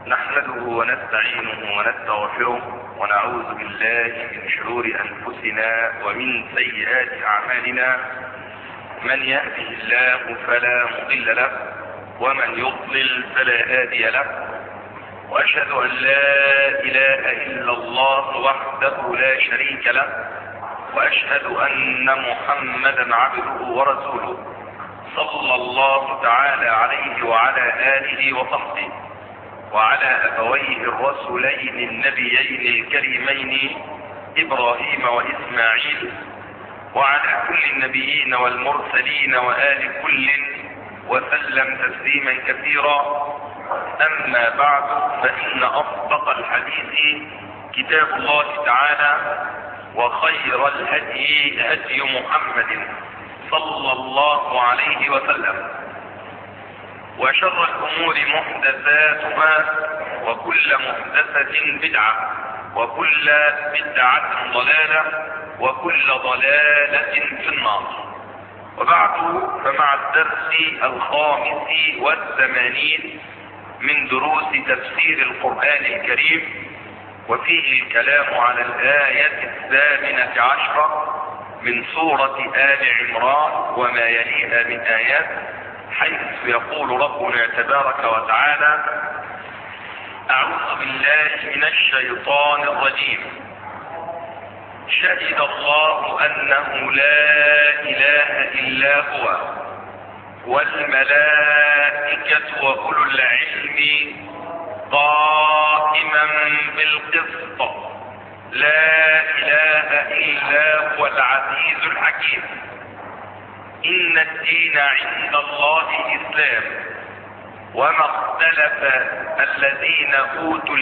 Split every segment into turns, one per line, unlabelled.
نحمده ونستعينه ونستغفره ونعوذ بالله من شرور أنفسنا ومن سيئات أعمالنا. من يهده الله فلا مضل له ومن يضلل فلا هادي له، وأشهد أن لا إله إلا الله وحده لا شريك له، وأشهد أن محمدا عبده ورسوله صلى الله تعالى عليه وعلى آله وصحبه وعلى أبويه الرسولين النبيين الكريمين إبراهيم وإسماعيل، وعلى كل النبيين والمرسلين وآل كل وسلم تسليما كثيرا. أما بعد، فإن أصدق الحديث كتاب الله تعالى، وخير الهدي هدي محمد صلى الله عليه وسلم، وشر الأمور محدثاتها، وكل محدثة بدعة، وكل بدعة ضلالة، وكل ضلالة في النار. وبعد، فمع الدرس 85 من دروس تفسير القرآن الكريم، وفيه الكلام على الآية 18 من سورة آل عمران وما يليها من آيات، حيث يقول ربنا تبارك وتعالى: أعوذ بالله من الشيطان الرجيم. شهد الله أنه لا إله إلا هو والملائكة وأولو العلم قائما بالقسط، لا إله إلا هو العزيز الحكيم. إن الدين عند الله الإسلام، وما اختلف الذين أوتوا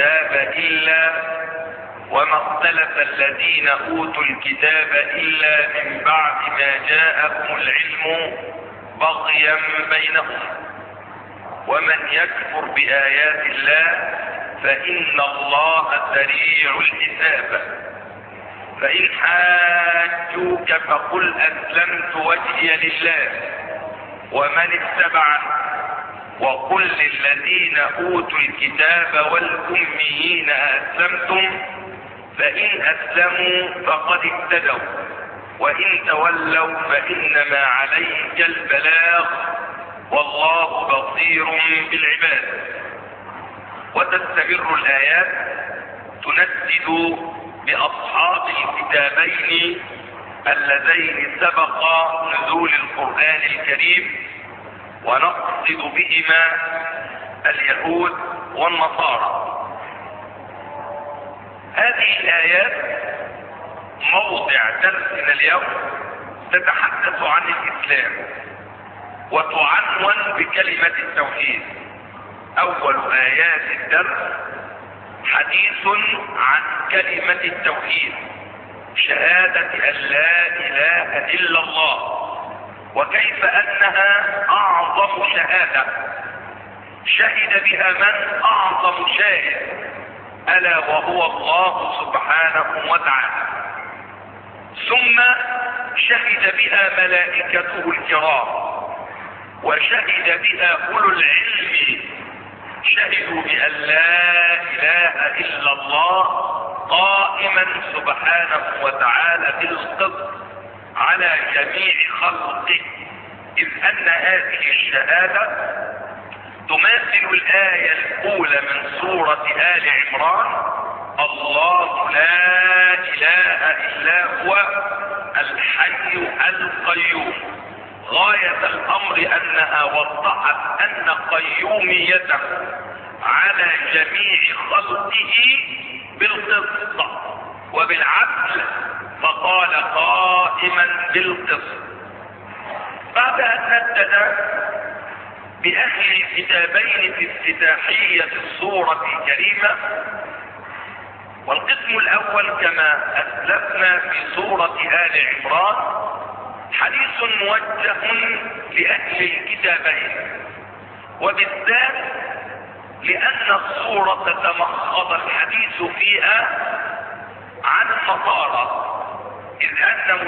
الكتاب إلا من بعد ما جاءهم العلم بغيا بينهم. ومن يكفر بآيات الله فإن الله سريع الحساب. فإن حاجوك فقل أسلمت وجهي لله ومن اتبعني، وقل للذين أوتوا الكتاب والأميين أسلمتم، فإن أسلموا فقد اهتدوا، وإن تولوا فإنما عليك البلاغ، والله بصير بالعباد. وتستمر الآيات تندد بأصحاب الكتابين اللذين سبق نزول القرآن الكريم، ونقصد بهما اليهود والنصارى. هذه الآيات موضع درسنا اليوم تتحدث عن الإسلام، وتعنون بكلمة التوحيد. أول آيات الدرس حديث عن كلمة التوحيد، شهادة أن لا إله إلا الله، وكيف أنها أعظم شهادة شهد بها من أعظم شاهد، ألا وهو الله سبحانه وتعالى. ثم شهد بها ملائكته الكرام، وشهد بها أولو العلم، شهدوا بأن لا إله إلا الله قائما سبحانه وتعالى بالقسط على جميع خلقه، إذ أن هذه الشهادة تماثل الآية الأولى من سورة آل عمران: الله لا إله إلا هو الحي القيوم. غاية الأمر أنها وضحت أن قيوميته على جميع خلقه بالقسط وبالعدل، فقال قائما بالقسط. بعد أن ندد بأهل الكتابين في افتتاحية السورة الكريمة، والقسم الأول كما أسلفنا في سورة آل عمران حديث موجه لأهل الكتابين، وبالذات لأن السورة تمخض الحديث فيها عن النصارى، إذ أن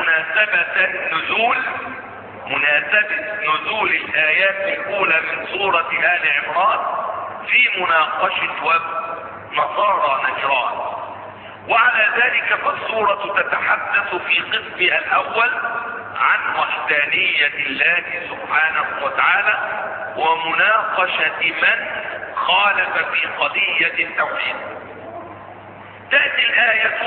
مناسبة نزول الآيات الأولى من سورة آل عمران في مناقشة نصارى نجران. وعلى ذلك فالسورة تتحدث في قسمها الأول عن وحدانية الله سبحانه وتعالى ومناقشة من خالف في قضية التوحيد. تأتي الآية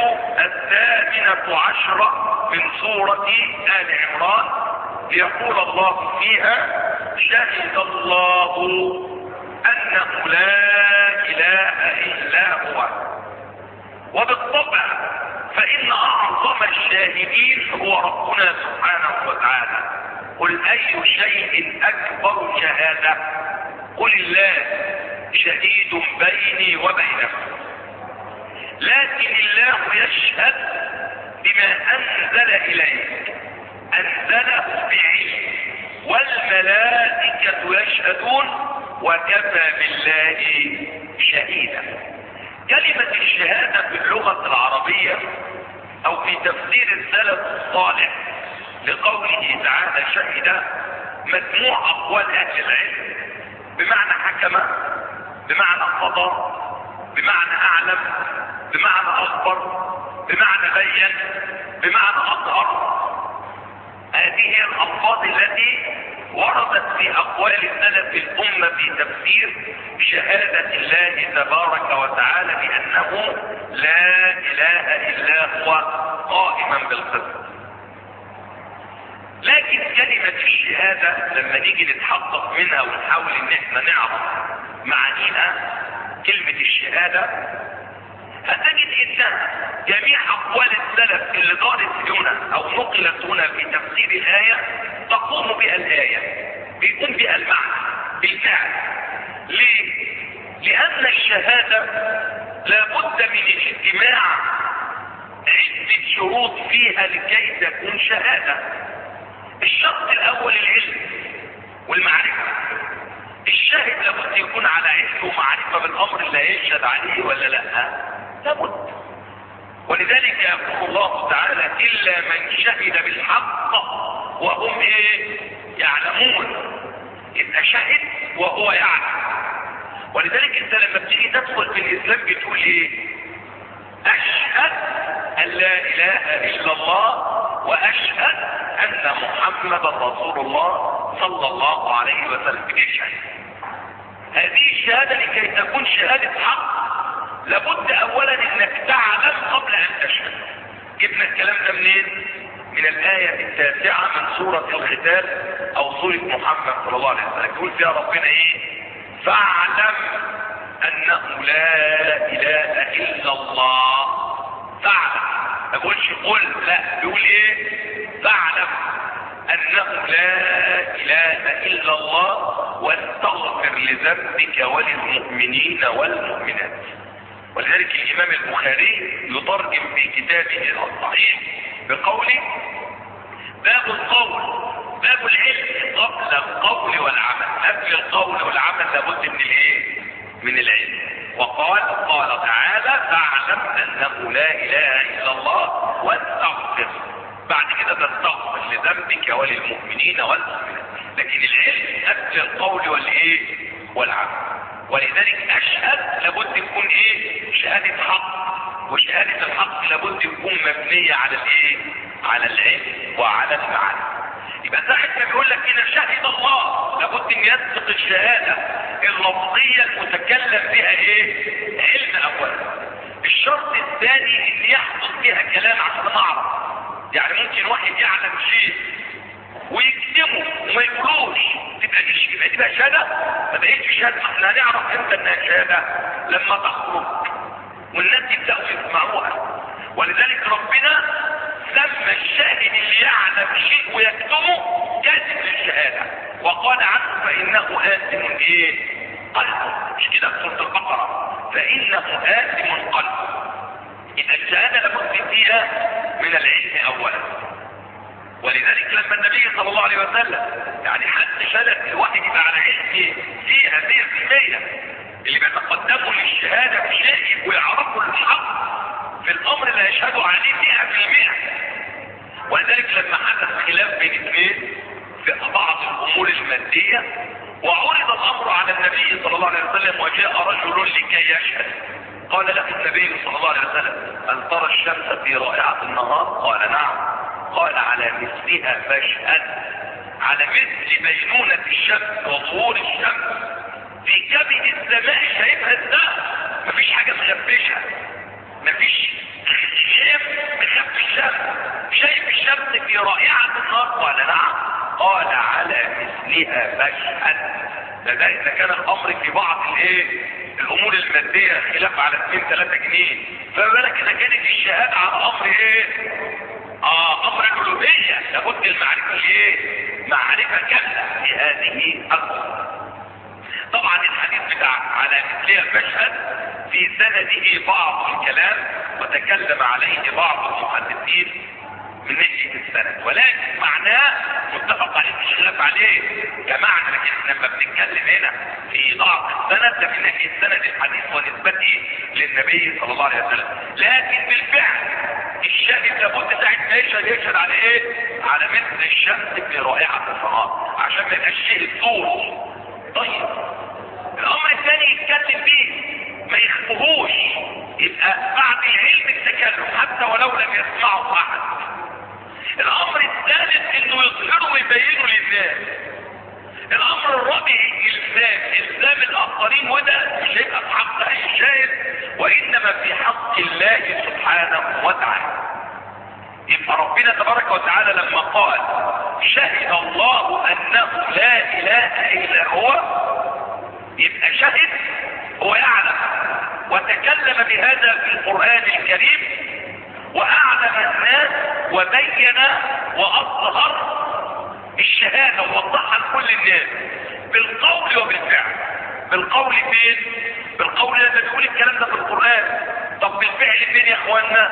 18 من سورة آل عمران ليقول الله فيها: شهد الله أنه لا إله إلا هو. وبالطبع فإن أعظم الشاهدين هو ربنا سبحانه وتعالى. قل أي شيء أكبر شهادة؟ قل الله شهيد بيني وبينكم. لكن الله يشهد بما أنزل إليك، أنزله بعلم، والملائكة يشهدون وكفى بالله شهيدا. كلمة الشهادة في اللغة العربية أو في تفسير السلف الصالح لقوله تعالى شهد مجموع أقوال أهل العلم، بمعنى حكم، بمعنى قضى، بمعنى أعلم، بمعنى أخبر، بمعنى بين، بمعنى أظهر. هذه هي الألفاظ التي وردت في أقوال سلف الأمة في تفسير شهادة الله تبارك وتعالى بأنه لا إله إلا هو قائما بالقسط. لكن كلمة الشهادة لما نيجي نتحقق منها ونحاول ان احنا نعرف معانيها كلمة الشهادة، هتجد انها جميع اقوال السلف اللي دارت هنا او نقلت هنا في تفسير الآية تقوم بها الآية، بيقوم بها المعنى بالفعل. ليه؟ لأن الشهادة لابد من اجتماع عدة شروط فيها لكي تكون شهادة. الشرط الأول العلم والمعرفة. الشاهد لابد يكون على علم ومعرفة بالأمر اللي هيشهد عليه ولا لا؟ لابد. ولذلك يقول الله تعالى: إلا من شهد بالحق وهم يعلمون. يبقى شهد وهو يعلم. ولذلك انت لما بتيجي تدخل في الإسلام بتقول ايه؟ أشهد أن لا إله إلا الله وأشهد أن محمد رسول الله صلى الله عليه وسلم. بتشهد. هذه الشهادة لكي تكون شهادة حق لابد أولا أنك تعلم قبل أن تشهد. جبنا الكلام ده منين؟ من الآية 9 من سورة الختام أو سورة محمد صلى الله عليه وسلم. يقول فيها ربنا ايه؟ فاعلم أنه لا إله إلا الله. فاعلم. ما بقولش قل، لا، بيقول ايه؟ فاعلم أنه لا إله إلا الله واستغفر لذنبك وللمؤمنين والمؤمنات. ولذلك الإمام البخاري يترجم في كتابه الصحيح بقوله: باب القول، باب العلم قبل القول والعمل. قبل القول والعمل لابد من الايه؟ من العلم. قال تعالى: فاعلم أنه لا إله إلا الله واستغفر. بعد كده تستغفر لذنبك وللمؤمنين والمؤمنات. لكن العلم قبل القول والايه؟ والعمل. ولذلك أشهد لابد يكون ايه؟ شهادة حق. وشهادة الحق لابد يكون مبنية على الايه؟ على العلم وعلى المعرفة. يبقى ساعة ما بيقول لك هنا شهد الله لابد ان يسبق الشهادة اللفظية المتكلم بها ايه؟ علم اولا. الشرط الثاني ان يحصل فيها كلام عشان نعرف. يعني ممكن واحد يعلم شيء ويكتمه وما يقولوش، تبقى دي شهادة؟ ما بقتش شهادة. احنا هنعرف امتى انها شهادة؟ لما تخرج والناس يبدأوا يسمعوها. ولذلك ربنا سمى الشاهد اللي يعلم شيء ويكتمه كاذب للشهادة، وقال عنه: فإنه آثم ايه؟ قلبه. مش كده في سورة البقرة؟ فإنه آثم قلبه. إذا الشهادة لابد فيها من العلم أولا. ولذلك لما النبي صلى الله عليه وسلم يعني حتى شهادة الواحد يبقى على علم فيها 100%، اللي بيتقدموا للشهادة بشيء ويعرفوا الحق في الأمر اللي هيشهدوا عليه 100%. ولذلك لما حدث خلاف بين اثنين في بعض الأمور المادية وعرض الامر على النبي صلى الله عليه وسلم وجاء رجل لكي يشهد. قال له النبي صلى الله عليه وسلم: هل ترى الشمس في رائعة النهار؟ قال: نعم. قال: على مثلها فاشهد. على مثل بينونة الشمس وظهور الشمس في كبد السماء، شايفها ازاي؟ مفيش حاجة مخبشها، مفيش شايف مخبي الشمس، شايف الشمس في رائعة النهار؟ قال: نعم. قال: على مثلها فاشهد. ده اذا كان الامر في بعض الامور المادية خلاف على 2-3 جنيه، فما بالك اذا كانت الشهادة على امر امر الالوهية، لابد المعرفة معرفة كاملة لهذه الامور. طبعا الحديث بتاع على مثلها فاشهد في سنده بعض الكلام، وتكلم عليه بعض المحدثين من ناحية السند، ولكن معناه متفق عليه، مش خلاف عليه كمعنى. لكن لما بنتكلم هنا في ضعف السند، ده من ناحية سند الحديث ونسبته للنبي صلى الله عليه وسلم. لكن بالفعل الشاهد لابد ساعة ما يشهد على على مثل الشمس في رائعة النهار، عشان ما يبقاش شيء الصور. طيب الامر الثاني يتكلم فيه ما يخفوهوش، يبقى بعد العلم التكلم حتى ولو لم يسمعه احد. الامر الثالث انه يظهره ويبينه للناس. الامر الرابع الزام الاخرين، وده مش هيبقى في حق اي شاهد، وانما في حق الله سبحانه وتعالى. يبقى ربنا تبارك وتعالى لما قال: شهد الله انه لا اله الا هو، يبقى شهد، هو يعلم، وتكلم بهذا في القرآن الكريم، واعلم الناس وبين واظهر الشهادة ووضحها لكل الناس بالقول وبالفعل. بالقول فين؟ بالقول لما بيقول الكلام ده في القرآن. طب بالفعل فين يا اخوانا؟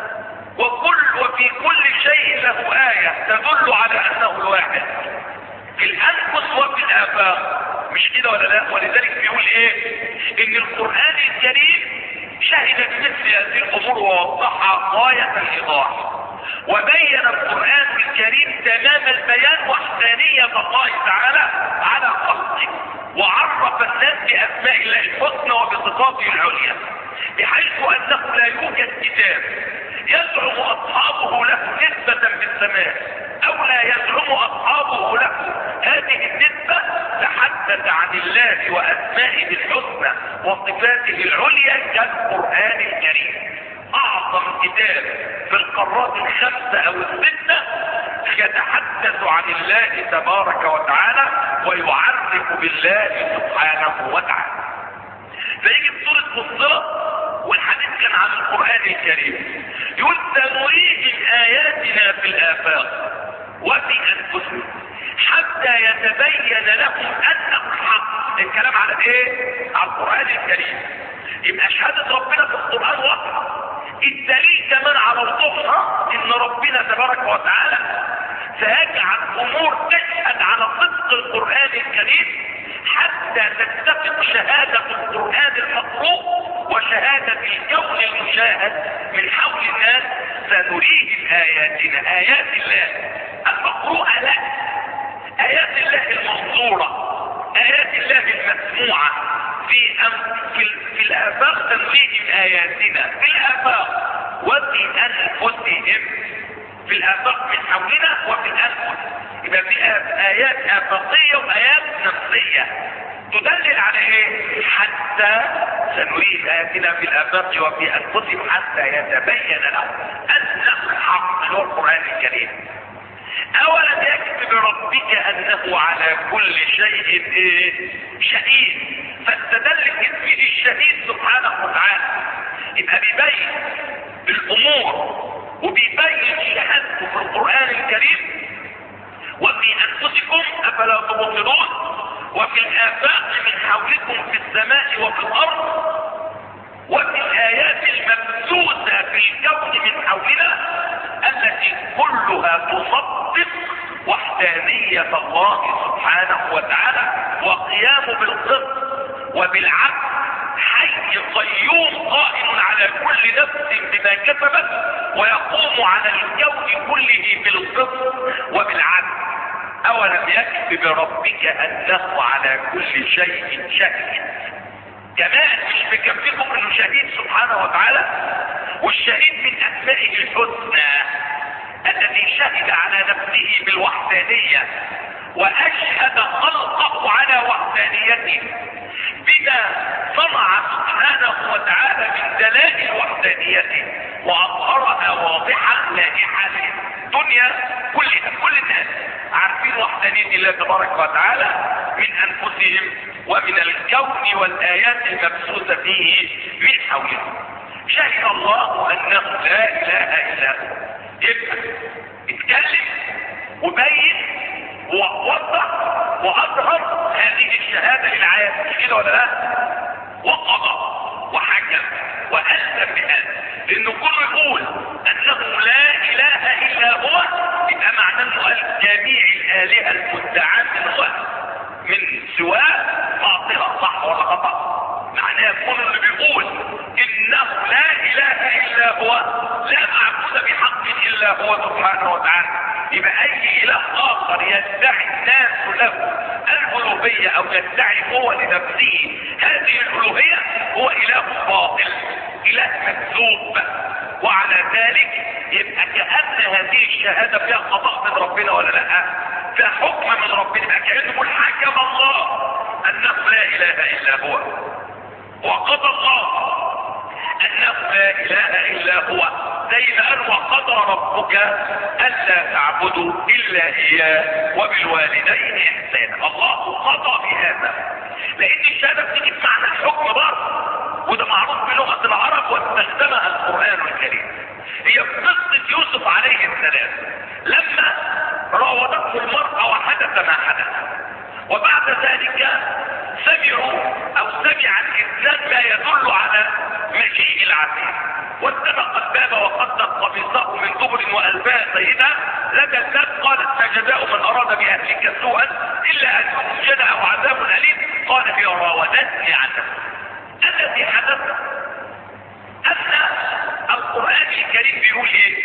وفي كل شيء له آية تدل على انه الواحد في الانفس وفي الافاق. مش كده ولا لا؟ ولذلك بيقول ان القرآن الكريم شهد بمثل هذه الامور ووضحها غاية الايضاح، وبين القرآن الكريم تمام البيان وحدانية الله تعالى على خلقه، وعرف الناس باسماء الله الحسنى وبصفاته العليا، بحيث انه لا يوجد كتاب يزعم اصحابه له نسبة بالسماء او لا يزعم اصحابه له هذه النسبة تحدث عن الله واسمائه الحسنى وصفاته العليا كالقرآن الكريم. اعظم كتاب في القارات الخمسة او الستة يتحدث عن الله تبارك وتعالى ويعرف بالله سبحانه وتعالى. فيجي في سورة فصلت والحديث كان عن القرآن الكريم، يقول: سنريهم آياتنا في الآفاق وفي أنفسهم حتى يتبين لهم أنه الحق. الكلام على على القرآن الكريم. يبقى شهادة ربنا في القرآن واضحة. الدليل كمان على وضوحها ان ربنا تبارك وتعالى سيجعل امور تشهد على صدق القرآن الكريم حتى تتفق شهادة القرآن المقروء وشهادة الكون المشاهد من حول الناس. سنريهم آياتنا، آيات الله المقروءة، لا آيات الله المنظورة، آيات الله المسموعة في الآفاق. سنريهم آياتنا في الآفاق وفي أنفسهم، في الآفاق من حولنا وفي الأنفس. يبقى في آيات آفاقية وآيات نفسية تدلل على حتى سنريهم آياتنا في الآفاق وفي أنفسهم حتى يتبين لهم أنه الحق، اللي هو القرآن الكريم. أولم يكتب بربك أنه على كل شيء شهيد، فاستدل باسمه الشهيد سبحانه وتعالى. يبقى بيبين الأمور وبيبين شهادته في القرآن الكريم. وفي أنفسكم أفلا تبصرون، وفي الآفاق من حولكم في السماء وفي الأرض، وفي الآيات المبثوثة في الكون من حولنا التي كلها تصدق وحدانية الله سبحانه وتعالى وقيامه بالقسط وبالعدل، حي قيوم قائم على كل نفس بما كسبت، ويقوم على الكون كله بالقسط وبالعدل. اولم يكف بربك انه على كل شيء شهيد. كمان مش مكفيكم انه شهيد سبحانه وتعالى، والشهيد من اسمائه الحسنى الذي شهد على نفسه بالوحدانية واشهد خلقه على وحدانيته بما صنع سبحانه وتعالى من دلائل وحدانيته واظهرها واضحة لائحة للدنيا كلها. كل الناس عارفين وحدانية الله تبارك وتعالى من انفسهم ومن الكون والايات المبثوثة فيه من حولهم. شهد الله انه لا اله الا هو. يبقى اتكلم وبين ووضح واظهر هذه الشهادة للعالم، مش كده ولا لا؟ وقضى وحكم والزم بهذا، لانه كله يقول انه لا اله الا هو، يبقى معناه انه قال جميع الالهه المدعاه من سواه باطله. صح ولا خطا؟ معناه كل اللي بيقول انه لا اله الا هو لا معبود بحق الا هو سبحانه وتعالى، يبقى اي اله اخر يدعي الناس له الالوهيه او يدعي هو لنفسه هذه الالوهيه هو اله باطل، اله مكذوب. وعلى ذلك يبقى كأن هذه الشهاده فيها قضاء من ربنا ولا لا؟ فيها حكم من ربنا، يبقى كأنه حكم الله انه لا اله الا هو، وقضى الله انه لا اله الا هو، زي ما قال وقضى ربك الا تعبدوا الا اياه وبالوالدين احسانا. الله قضى بهذا، لان الشهاده بتيجي بمعنى الحكم برضه، وده معروف بلغه العرب واستخدمها القران الكريم. هي قصه يوسف عليه السلام لما راودته المراه وحدث ما حدث، وبعد ذلك سمع الانسان ما يدل على مجيء العزيز، واستبق الباب وقدت قميصه من دبر والباء سيدها لدى الباب. قالت فجزاء من اراد باهلك سوءا الا ان يسجن او عذاب اليم. قال هي راودتني عن نفسي. الذي حدث ان القران الكريم بيقول ايه؟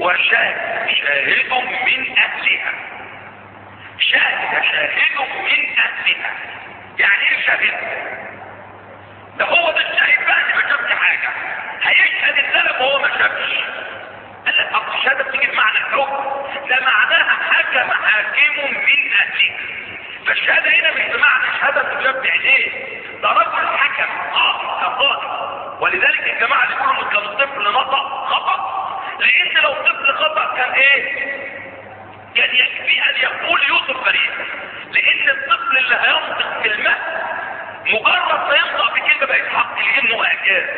وشاهد من اهلها. شاهد من اهلها يعني ايه شاهد؟ ده هو ده الشاهد بقى اللي ما شافش حاجه، هيشهد السلف وهو ما شافش. قال لك اصل الشهاده بتيجي بمعنى الحكم، ده معناها حكم حاكم من اهله. فالشهاده هنا مش بمعنى شهاده تجاب بعينيه، ده رجل حكم قاضي. ولذلك الجماعه اللي يقولوا ان كان الطفل نطق خطا، لان لو الطفل خطا كان ايه؟ كان يكفي ان يقول يوسف بريء، لان الطفل اللي هينطق كلمه مجرد ما ينطق بكلمه بقت حق لانه اعجاز.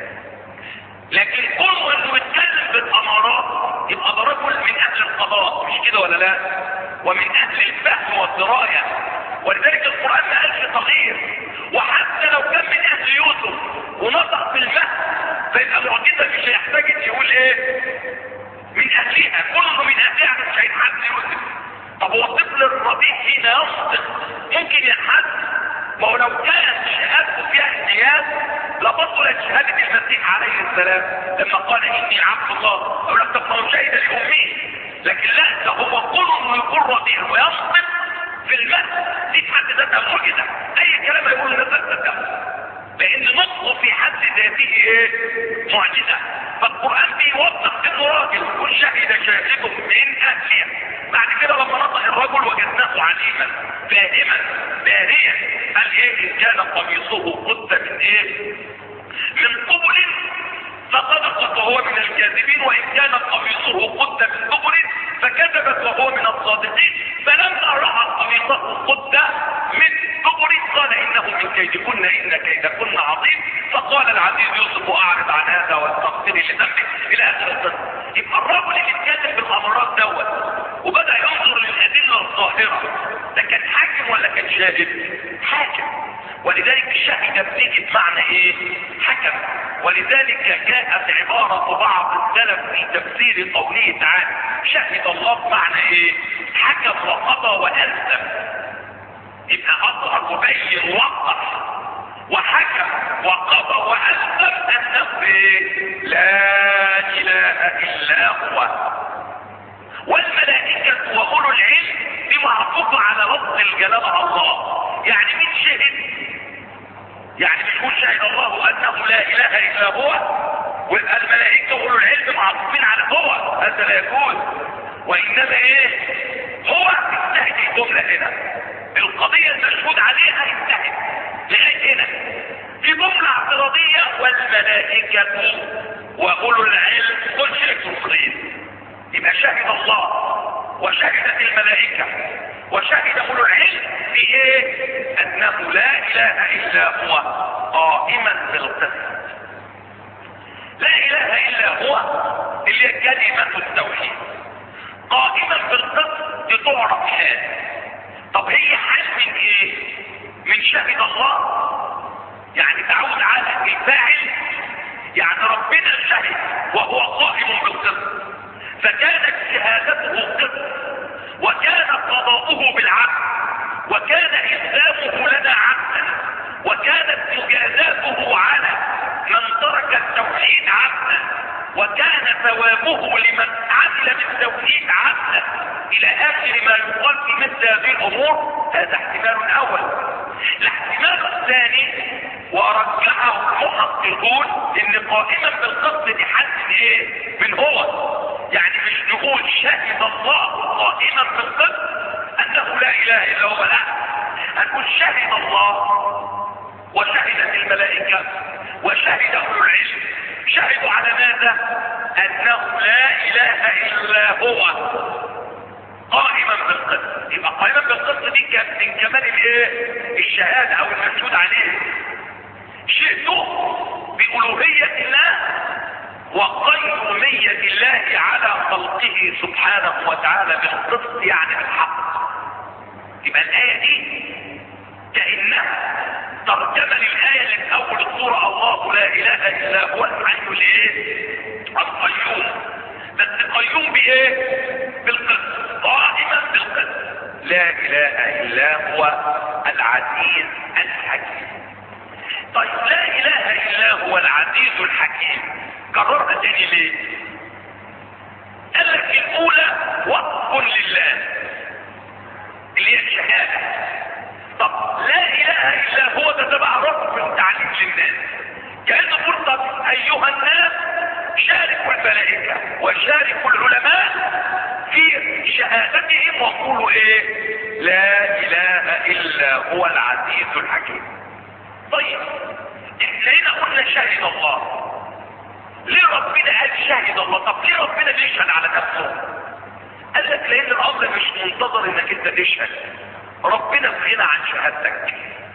لكن كونه انه يتكلم بالامارات يبقى ده رجل من اهل القضاء، مش كده ولا لا؟ ومن اهل الفهم والدرايه. ولذلك القران ما قالش صغير، وحتى لو كان من اهل يوسف ونطق بالمهد فيبقى معجزه، مش هيحتاج يقول ايه؟ من اهلها، كله من اهلها مش هيتحدث يوسف. طب هو الطفل الرضيع هنا ينطق ممكن يتحدث؟ ما هو لو كانت شهادته فيها احتياج لبطلت شهاده المسيح عليه السلام لما قال اني عبد الله، او لم تكن شهد لامه. لكن لا، ده هو كله انه يكون رضيع وينطق في المهد، دي في حد ذاتها معجزه. اي كلام يقول الناس تصدقه، لان نطقه في حد ذاته ايه؟ معجزه. فالقران بيوضح انه راجل وشهد شاهد من اهلها. بعد كده لما نطق الرجل وجدناه عليما فاهما باريا، قال ايه؟ ان كان قميصه قد من ايه؟ من قبل فصدقت وهو من الكاذبين، وان كان قميصه قد من دبر فكذبت وهو من الصادقين. فلما راى قميصه قد من دبر قال انه من كيدكن ان كيدكن عظيم. فقال العزيز يوسف اعرض عن هذا واستغفري لذنبك الى اخر القصه. يبقى الرجل اللي اتكلم بالامارات دوت وبدا ينظر للادله الظاهره، ده كان حاكم ولا كان شاهد؟ حاكم. ولذلك الشاهد بتيجي بمعنى ايه؟ حكم. ولذلك جاءت عبارة بعض السلف في تفسير قوله تعالى شهد الله بمعنى ايه؟ حكم وقضى وألزم. يبقى أظهر وبين ووضح وحكم وقضى وألزم أنه لا إله إلا هو. والملائكة وأولو العلم دي معطوفة على لفظ الجلالة الله. يعني مين شهد؟ يعني مش يقول شهد الله انه لا اله الا هو ويبقى الملائكة واولو العلم معطوفين على هو، هذا لا يجوز. وانما ايه؟ هو انتهت الجملة هنا، القضية المشهود عليها انتهت لغاية هنا. في جملة اعتراضية والملائكة واولو العلم كل شيء مخرين، يبقى شهد الله وشهدت الملائكة وشهد اولو العلم في ايه؟ انه لا اله الا هو قائما بالقسط. لا اله الا هو اللي هي كلمة التوحيد قائما بالقسط، دي تعرف حال. طب هي حال من ايه؟ من شهد الله، يعني تعود على الفاعل، يعني ربنا شهد وهو قائم بالقسط، فكانت شهادته قسط، وكان قضاؤه بالعدل، وكان إسلامه لنا عدلا، وكانت مجازاته على من ترك التوحيد عدلا، وكان ثوابه لمن عمل بالتوحيد عدلا، إلى آخر ما يقال في مثل هذه الأمور. هذا احتمال أول. الاحتمال الثاني ورجحه المحققون ان قائما بالقسط دي حد من ايه؟ من هو، يعني مش نقول شهد الله قائما بالقسط انه لا اله الا هو، لا، هنقول شهد الله وشهدت الملائكة وشهد اولو العلم، شهدوا على ماذا؟ انه لا اله الا هو قائما بالقسط. يبقى قائما بالقسط دي كانت من كمال الايه؟ الشهادة او المشهود عليه. شئتم بألوهية الله وقيومية الله على خلقه سبحانه وتعالى بالقسط، يعني بالحق. يبقى الآية دي كأنها ترجمة للآية اللي في أول السورة، الله لا إله إلا هو الحي الإيه؟ القيوم. بس قيوم بإيه؟ بالقسط، قائما بالقسط. لا إله إلا هو العزيز الحكيم. طيب لا اله الا هو العزيز الحكيم كررها تاني ليه؟ قال لك الاولى وقف لله اللي هي الشهاده. طب لا اله الا هو ده تبع رب تعليم للناس، كانه يقول طب ايها الناس شاركوا الملائكه وشاركوا العلماء في شهادتهم وقولوا ايه؟ لا اله الا هو العزيز الحكيم. طيب احنا هنا قلنا شهد الله، ليه ربنا قال شهد الله؟ طب ليه ربنا بيشهد على نفسه؟ قال لك لان الامر مش منتظر انك انت تشهد، ربنا في غنى عن شهادتك،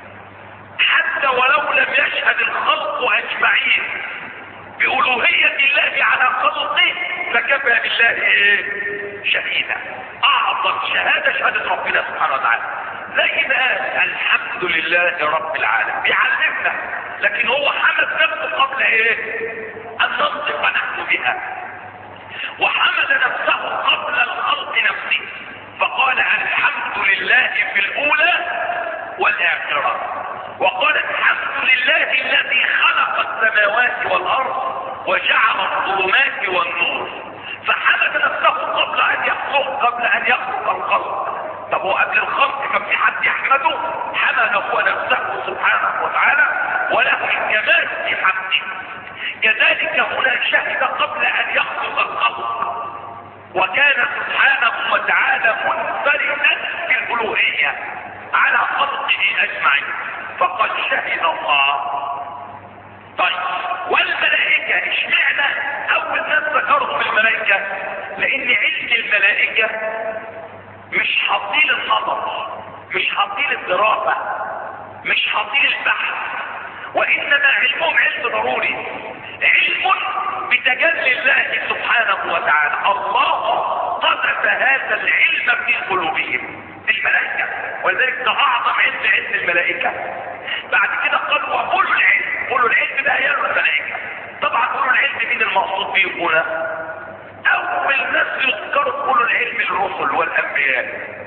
حتى ولو لم يشهد الخلق اجمعين بألوهية الله على خلقه فكفى بالله ايه؟ شهيدا. اعظم شهادة شهادة ربنا سبحانه وتعالى، زي ما قال الحمد لله رب العالمين بيعلمنا، لكن هو حمد نفسه قبل ايه؟ ان ننطق نحن بها، وحمد نفسه قبل الخلق نفسه، فقال الحمد لله في الاولى والاخرة، وقال الحمد لله الذي خلق السماوات والارض وجعل الظلمات والنور، فحمد نفسه قبل ان يخلق الخلق. طب هو قبل الخلق كان في حد يحمده؟ حمد هو نفسه سبحانه وتعالى وله الكمال في حمده. كذلك هنا شهد قبل ان يخلق الخلق، وكان سبحانه وتعالى منفردا بالالوهيه على خلقه اجمعين، فقد شهد الله. طيب والملائكه اشمعنى اول ناس ذكرهم الملائكه؟ لان علم الملائكه مش حاطين النظر، مش حاطين الدراسة، مش حاطين البحث، وانما علمهم علم ضروري، علم بتجلي الله سبحانه وتعالى. الله قذف هذا العلم في قلوبهم الملائكة، ولذلك ده اعظم علم الملائكة. بعد كده قالوا وقولوا العلم، قولوا العلم ده يلو الملائكة. طبعا قولوا العلم مين المقصود بيه هنا؟ اول ناس يذكروا قولوا العلم الرسل والانبياء،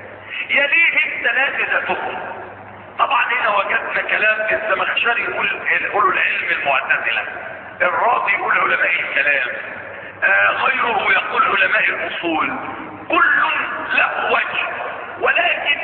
يليهم تلامذتهم. طبعا هنا وجدنا كلام الزمخشري يقول قولوا العلم المعتزلة، الرازي يقول علماء الكلام، غيره يقول علماء الاصول، كل له وجه ولكن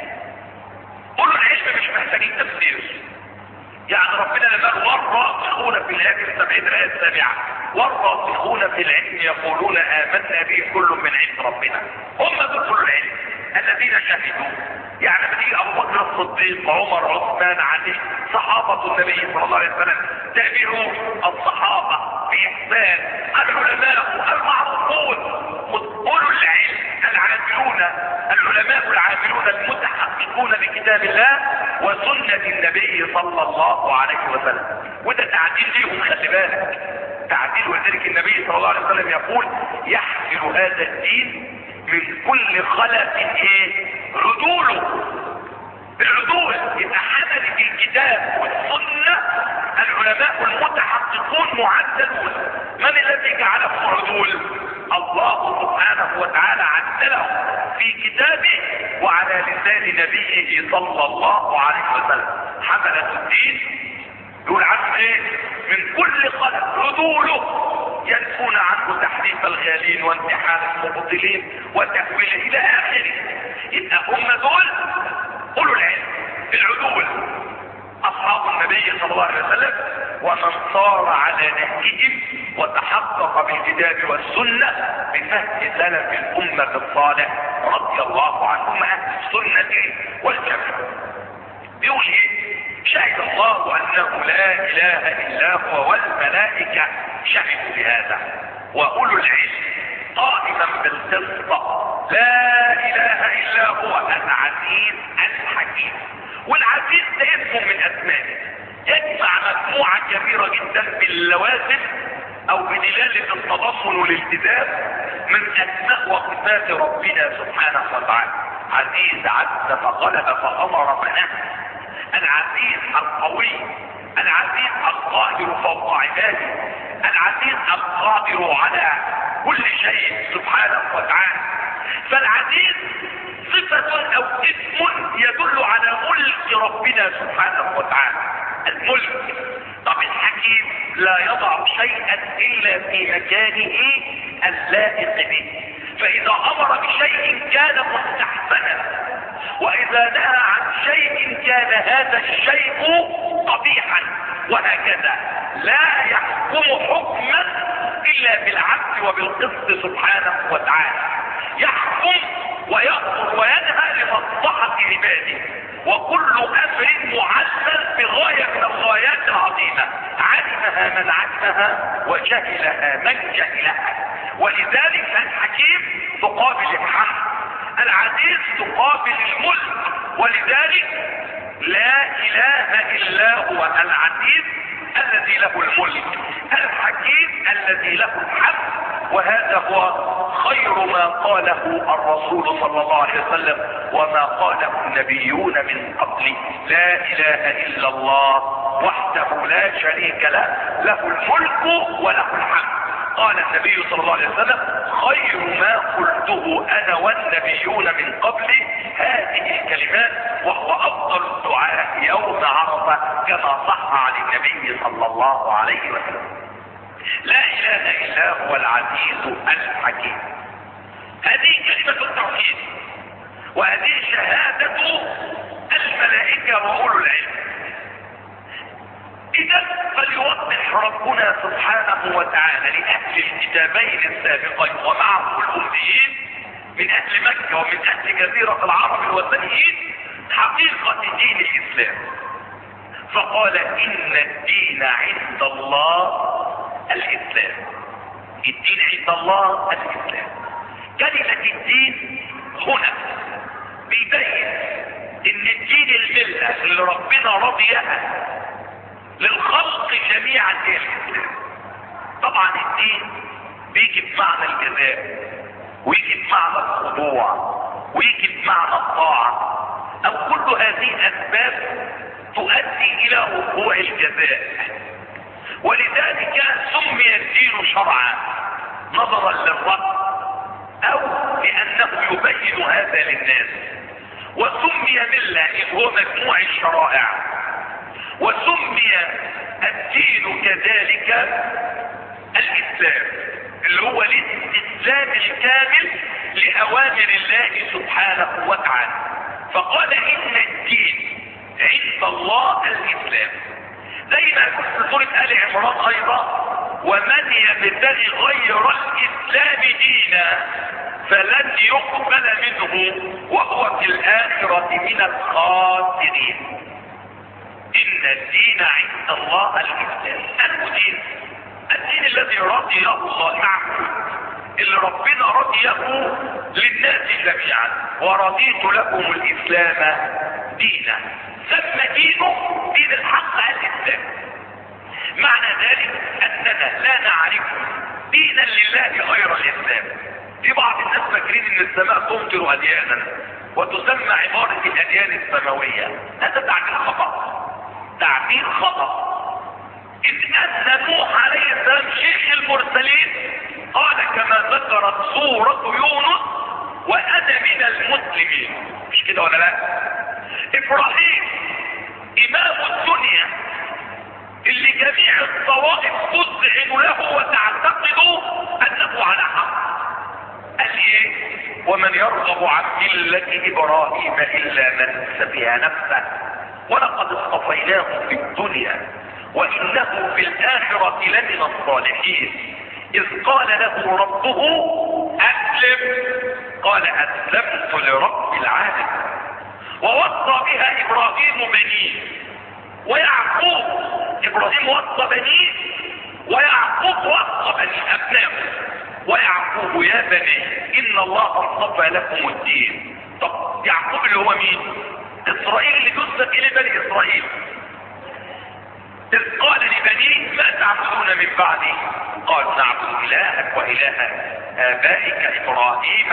اولو العلم مش محتاجين تفسير. يعني ربنا لما قال والراسخون في العلم في 70 آية السابعة، والراسخون في العلم يقولون آمنا به كل من عند ربنا، هم دول اولو العلم الذين شهدوا. يعني لما تيجي ابو بكر الصديق، عمر، عثمان، علي، صحابة النبي صلى الله عليه وسلم، تابعوا الصحابة بإحسان، العلماء المعروفون، اولو العلم العاملون، العلماء العاملون المتحققون بكتاب الله وسنة النبي صلى الله عليه وسلم. وده تعديل ليهم، خلي بالك، تعديل. ولذلك النبي صلى الله عليه وسلم يقول يحمل هذا الدين من كل خلف ايه؟ عدوله. العدول يبقى حملت الكتاب والسنة العلماء المتحققون معدلون. من الذي جعلهم عدول؟ الله سبحانه وتعالى عدلهم في كتابه وعلى لسان نبيه صلى الله عليه وسلم. حملة الدين يقول عنه ايه؟ من كل خلف عدوله ينفون عنه تحريف الغالين وانتحال المبطلين وتأويله الى اخره. يبقى هم دول اولو العلم العدول، اصحاب النبي صلى الله عليه وسلم، ومن صار على نهجهم وتحقق بالكتاب والسنة بفهم سلف الامة الصالح رضي الله عنهم اهل السنة والجماعة. بيقول ايه؟ شهد الله انه لا اله الا هو والملائكة شهدوا بهذا واولو العلم قائما بالقسط لا اله الا هو العزيز الحكيم. والعزيز ده اسم من اسمائه، يجمع مجموعة كبيرة جدا باللوازم او بدلالة التضمن والالتزام من اسماء وصفات ربنا سبحانه وتعالى. عزيز عز فغلب فامر فنهى، العزيز القوي، العزيز القاهر فوق عباده، العزيز القادر على كل شيء سبحانه وتعالى. فالعزيز صفة او اسم يدل على ملك ربنا سبحانه وتعالى، الملك. طب الحكيم لا يضع شيئا الا في مكانه اللائق به، فاذا امر بشيء كان مستحسنا، واذا نهى عن شيء كان هذا الشيء قبيحا، وهكذا لا يحكم حكما الا بالعدل وبالقسط سبحانه وتعالى. يحكم ويأمر وينهى لمصلحة عباده، وكل امر معلل بغاية من الغايات العظيمة علمها من علمها وجهلها من جهلها. ولذلك الحكيم تقابل الحق، العزيز تقابل الملك. ولذلك لا اله الا هو العزيز الذي له الملك، الحكيم الذي له الحمد. وهذا هو خير ما قاله الرسول صلى الله عليه وسلم وما قاله النبيون من قبله. لا اله الا الله وحده لا شريك له، له الملك وله الحمد. قال النبي صلى الله عليه وسلم خير ما قلته انا والنبيون من قبلي هذه الكلمات، وهو افضل الدعاء يوم عرفه كما صح عن النبي صلى الله عليه وسلم. لا اله الا هو العزيز الحكيم. هذه كلمة التوحيد، وهذه شهادة الملائكة وأولو العلم. إذا فليوضح ربنا سبحانه وتعالى لأهل الكتابين السابقين ومعهم الأميين من أهل مكة ومن أهل جزيرة العرب الوثنيين حقيقة دين الإسلام، فقال إن الدين عند الله الإسلام. الدين عند الله الإسلام. كلمة الدين هنا بيبين ان الدين الملة اللي ربنا رضيها للخلق جميعا هي الإسلام. طبعا الدين بيجي بمعنى الجزاء، ويجي بمعنى الخضوع، ويجي بمعنى الطاعة، او كل هذه الاسباب تؤدي الى وقوع الجزاء. ولذلك سمي الدين شرعا نظرا للرب او لانه يبين هذا للناس، وسمي ملة هو مجموع الشرائع، وسمي الدين كذلك الاسلام اللي هو الاستسلام الكامل لأوامر الله سبحانه وتعالى، فقال إن الدين عند الله الإسلام. زي ما يقول في سورة آل عمران أيضا: ومن يبتغي غير الإسلام دينا فلن يقبل منه وهو في الآخرة من الخاسرين. إن الدين عند الله الإسلام. الدين الذي رضيه الله معكم، اللي ربنا رضيه للناس جميعا: ورضيت لكم الإسلام دينا. سمى دينه دين الحق الإسلام. معنى ذلك أننا لا نعرف دينا لله غير الإسلام. في بعض الناس فاكرين ان السماء تمطر أديانا وتسمى عبارة الأديان السماوية. هذا تعبير خطأ. إذ أن نوح عليه السلام شيخ المرسلين قال كما ذكرت سورة يونس: وأنا من المسلمين. مش كده ولا لا؟ إبراهيم إمام الدنيا اللي جميع الطوائف تذعن له وتعتقد أنه على حق، قال ايه؟ ومن يرغب عن ملة إبراهيم إلا من سفه نفسه ولقد اصطفيناه في الدنيا وإنه في الآخرة لمن الصالحين. إذ قال له ربه أسلم قال أسلمت لرب العالمين. ووصى بها إبراهيم بنيه ويعقوب. إبراهيم وصى بنيه ويعقوب وصى بني أبنائه. ويعقوب يا بني إن الله اصطفى لكم الدين. طب يعقوب اللي هو مين؟ إسرائيل اللي تنسب إليه بني إسرائيل. إذ قال لبنيه ما تعبدون من بعدي؟ قال نعبد إلهك وإله آبائك إبراهيم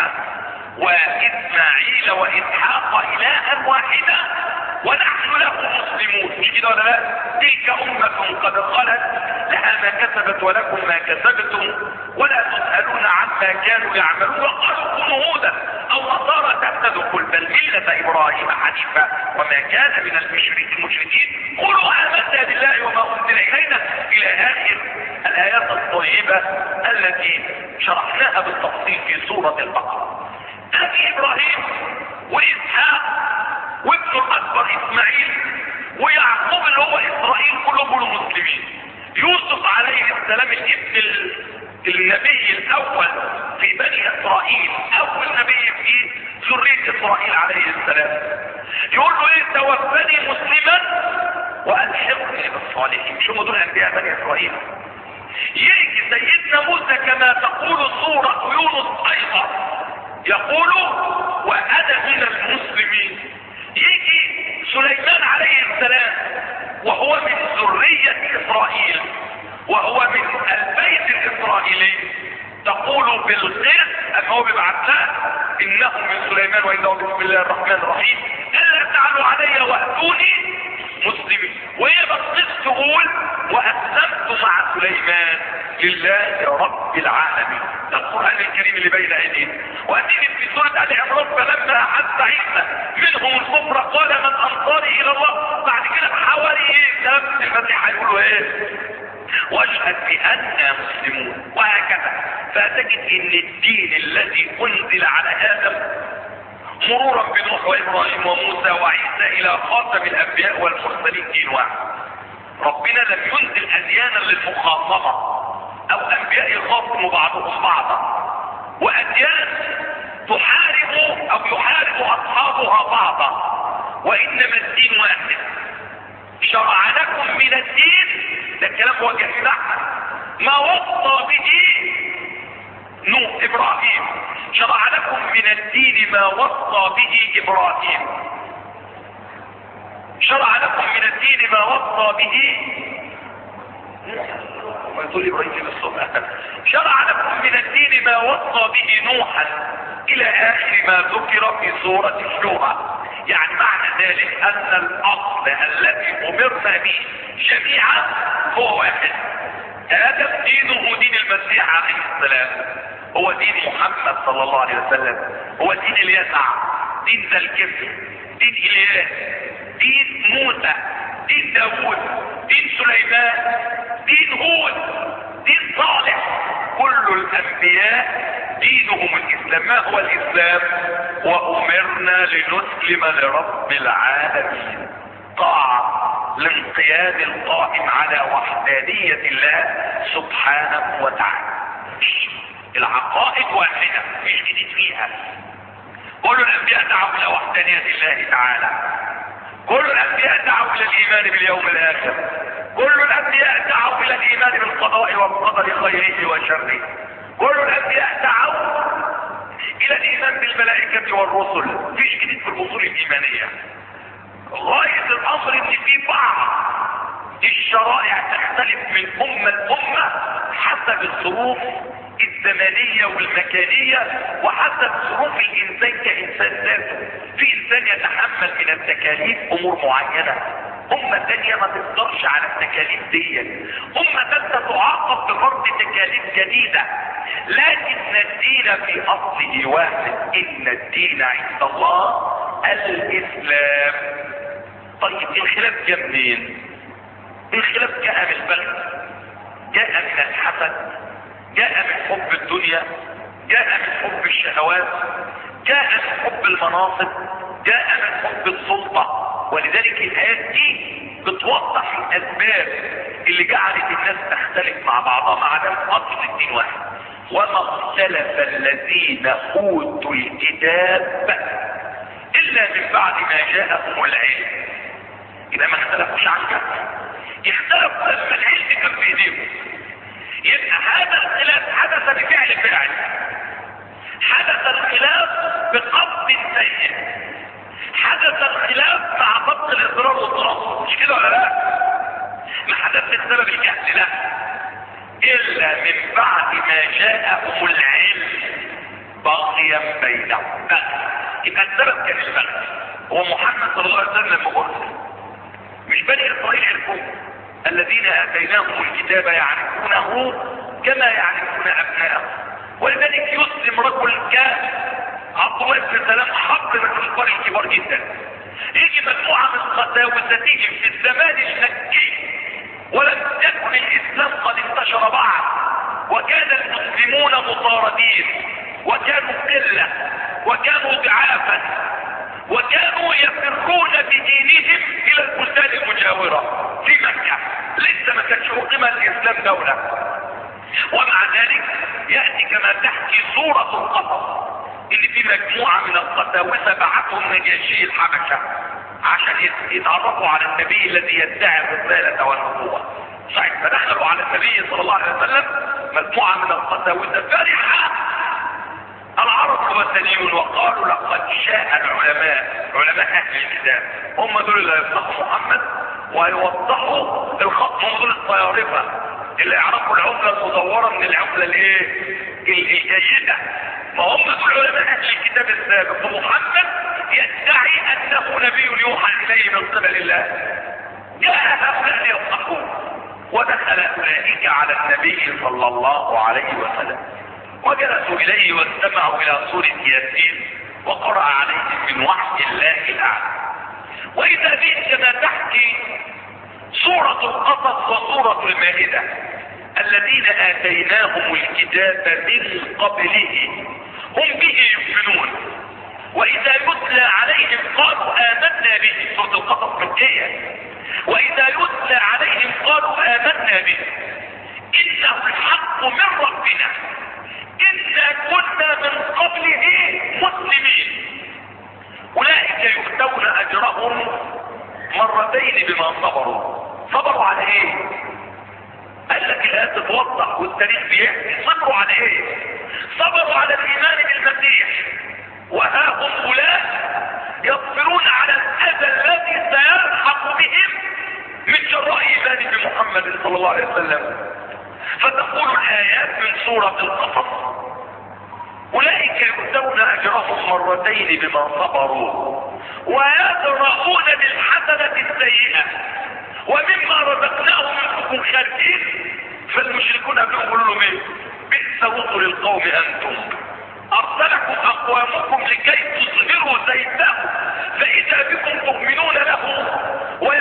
وإسماعيل وإسحاق إلها واحدا ونحن له مسلمون. مش كده ولا لا؟ تلك أمة قد خلت لها ما كسبت ولكم ما كسبتم ولا تسألون عما كانوا يعملون. وقالوا كونوا هودا أو نصارى تهتدوا. قل بل ملة إبراهيم حنيفا وما كان من المشركين. قولوا آمنا بالله وما أنزل إلينا إلى آخر الآيات الطيبة التي شرحناها بالتفصيل في سورة البقرة. أبي إبراهيم وإسحاق وابن الأكبر إسماعيل ويعقوب اللي هو إسرائيل كلهم مسلمين. يوسف عليه السلام الابن النبي الأول في بني إسرائيل، أول نبي في ذرية إسرائيل عليه السلام. يقول له إيه؟ توفني مسلما وألحقني بالصالحين. شو دول أنبياء بني إسرائيل. يجي سيدنا موسى كما تقول سورة يونس أيضا يقول وأنا من المسلمين. يجي سليمان عليه السلام وهو من ذرية إسرائيل وهو من البيت الإسرائيلي، تقول بالخير أما هو بيبعث لها إنه من سليمان وإنه بسم الله الرحمن الرحيم ألا تعلوا علي وأتوني مسلمين. وهي بصيت تقول وأسلمت مع سليمان لله رب العالمين. ده القرآن الكريم اللي بين أيدينا. وأتيت في سورة آل عمران فلما أحس عيسى منهم الكفر قال من أنصاري إلى الله. بعد كده حوالي إيه؟ نفس المسيح هيقولوا إيه؟ واشهد بأننا مسلمون. وهكذا. فتجد ان الدين الذي انزل على آدم مرورا بنوح وإبراهيم وموسى وعيسى الى خاتم الانبياء والمرسلين دين واحد. ربنا لم ينزل اديانا للمخاصمة او انبياء يخاصموا بعضهم بعضا واديان تحارب او يحارب اصحابها بعضا، وانما الدين واحد. شرع لكم من الدين، ده الكلام وجه لحن ما وصى به نوح ابراهيم. شرع لكم من الدين ما وصى به ابراهيم. شرع لكم من الدين ما وصى به شرع لكم من الدين ما وصى به نوحا الى اخر ما ذكر في سورة الشورى. يعني معنى ذلك ان الاصل الذي امرنا به جميعا هو واحد. هذا دينه دين المسيح عليه السلام، هو دين محمد صلى الله عليه وسلم، هو دين اليسع، دين ذا الكفر، دين إلياس، دين موسى، دين داوود، دين سليمان، دين هود، دين صالح. كل الانبياء دينهم الاسلام. ما هو الاسلام؟ وامرنا لنسلم لرب العالمين، طاعة لانقياد القائم على وحدانية الله سبحانه وتعالى. العقائد واحدة مش جديد فيها. كل الانبياء دعوا الى وحدانية الله تعالى، كل الانبياء دعوا الى الايمان باليوم الاخر، كل الانبياء دعوا الى الايمان بالقضاء والقدر خيره وشره، كل الانبياء دعوا الى الايمان بالملائكة والرسل. مفيش جديد في الاصول الايمانية. غاية الامر ان في بعض الشرائع تختلف من امة لامة حسب الظروف الزمنية والمكانية وحسب ظروف الانسان كانسان ذاته. في انسان يتحمل من التكاليف امور معينة، امة تانية ما تقدرش على التكاليف دي، امة ثالثة تعاقب بفرض تكاليف جديدة. لكن الدين في اصله واحد، ان الدين عند الله الاسلام. طيب الخلاف جاء منين؟ الخلاف جاء من البغي، جاء من الحسد، جاء من حب الدنيا، جاء من حب الشهوات، جاء من حب المناصب، جاء من حب السلطة. ولذلك الآيات دي بتوضح الأسباب اللي جعلت الناس تختلف مع بعضها مع دام أصل الدين واحد. وما اختلف الذين أوتوا الكتاب إلا من بعد ما جاءهم العلم. إذا ما اختلفوش عن كده، اختلفوا لما العلم كان في ايديهم. يبقى هذا الخلاف حدث بفعل فاعل، حدث الخلاف بقصد سيء، حدث الخلاف مع ضبط الاضرار والتنصر، مش كده ولا لا؟ ما حدث بسبب الجهل، لا، الا من بعد ما جاءهم العلم بغيا بينهم. يبقى السبب كان البغي. هو محمد صلى الله عليه وسلم لما قلت مش بني اسرائيل عرفوه، الذين اتيناهم الكتاب يعرفونه كما يعرفون ابنائهم. ولذلك يسلم رجل عبد الله بن سلام حق من الكفار الكبار جدا. يجي مجموعه من قساوستهم في الزمان المكي ولم يكن الاسلام قد انتشر بعد، وكان المسلمون مطاردين وكانوا قله وكانوا ضعافا وكانوا يفرون بدينهم الى البلدان المجاورة في مكة. لسه ما كانش أقيم الاسلام دولة. ومع ذلك يأتي كما تحكي سورة القصص اللي في مجموعة من القساوسة بعثهم نجاشي الحبشة عشان يتعرفوا على النبي الذي يدعي الرسالة والنبوة. صحيح فدخلوا على النبي صلى الله عليه وسلم مجموعة من القساوسة فرحة العرب الوثنيون وقالوا لقد جاء العلماء، علماء اهل الكتاب، هم دول اللي هيصدقوا محمد ويوضحوا الخط، هم دول الطيارفه اللي يعرفوا العمله المدوره من العمله الجيده. فهم دول علماء اهل الكتاب السابق، ومحمد يدعي انه نبي يوحى اليه من قبل الله. جاء هؤلاء يوضحون ودخل اولئك على النبي صلى الله عليه وسلم وجلسوا اليه واستمعوا الى سورة ياسين وقرأ عليهم من وحي الله الاعلى. واذا بهم كما تحكي سورة القصص وسورة المائدة الذين اتيناهم الكتاب من قبله هم به يؤمنون واذا يتلى عليهم قالوا آمنا به. سورة القصص مكية. واذا يتلى عليهم قالوا آمنا به انه الحق من ربنا إنا كنا من قبله مسلمين. أولئك يؤتون أجرهم مرتين بما صبروا. صبروا على إيه؟ قال لك الآيات تتوضح والتاريخ بيحكي. صبروا على إيه؟ صبروا على الإيمان بالمسيح، وها هم أولئك يصبرون على الأذى الذي سيلحق بهم من جراء إيمان بمحمد صلى الله عليه وسلم. فتقول الآيات من سورة القصص أولئك يؤتون أجرهم مرتين بما صبروا ويدرؤون بالحسنة السيئة ومما رزقناهم ينفقون خارجين. فالمشركون بيقولوا لهم ايه؟ بئس وصل القوم أنتم أرسلكم أقوامكم لكي تظهروا زيته فإذا بكم تؤمنون له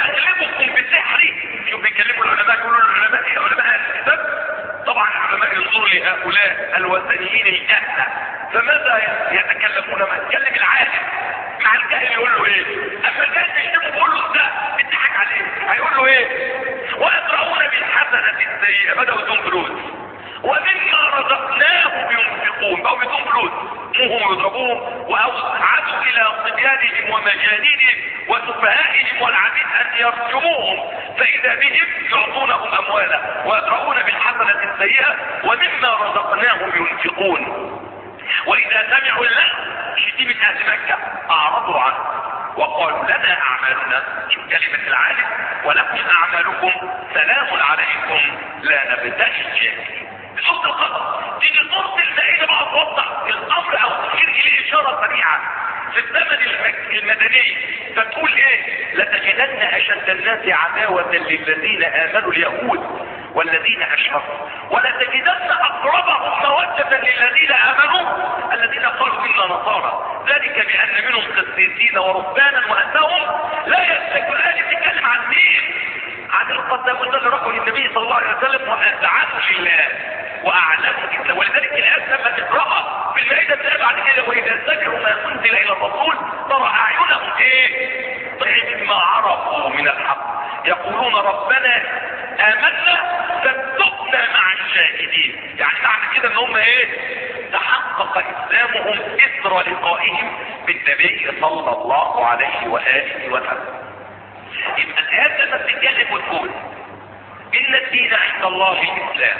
ويغلبكم بسحره. شوف بيكلموا العلماء يقولوا العلماء يا علماء الكتاب، طبعا العلماء انظر لهؤلاء الوثنيين الكهنة فماذا يتكلمون؟ ما يتكلم العالم مع الجاهل يقول له ايه؟ اما الجاهل يشتمه بيقول له ده بيضحك عليه، هيقول له ايه؟ ويدرؤون بالحسنة السيئة، بدأوا يدون فلوس، ومما رزقناهم ينفقون، بقوا يدون فلوس، هم يضربوهم وأوعدوا إلى صبيانهم ومجانينهم وسفهائهم والعبيد أن يرجموهم، فإذا بهم يعطونهم أموالا ويدرؤون بالحسنة السيئة ومما رزقناهم ينفقون. وإذا سمعوا اللغو شتيمة أهل مكة أعرضوا عنه وقالوا لنا أعمالنا، شوف كلمة العالم، ولكم أعمالكم سلام عليكم لا نبتغي الجاهلين. شفت الخطر؟ تيجي صورة المائدة بقى توضح الأمر أو تشير إلى إشارة سريعة في الزمن المدني، فتقول إيه؟ لتجدن أشد الناس عداوة للذين آمنوا اليهود والذين أشركوا، ولتجدن أقربهم مودة للذين آمنوا الذين قالوا إنا نصارى، ذلك بأن منهم قسيسين ورهبانا وأنهم لا يستكبرون. تتكلم عن مين؟ عن القدامون اللي راحوا للنبي صلى الله عليه وسلم وأذعنوا لله وأعلموا الإسلام، ولذلك الآن لما تقرأها في المائدة تلاقي بعد كده وإذا سمعوا ما أنزل إلى الرسول ترى أعينهم إيه؟ طيب ما عرفوا من الحق يقولون ربنا آمنا فاكتبنا مع الشاهدين. يعني معنى كده ان هم ايه؟ تحقق اسلامهم اثر لقائهم بالنبي صلى الله عليه واله وسلم. يبقى الآيات لما بتتكلم وتقول ان الدين عند الله الاسلام،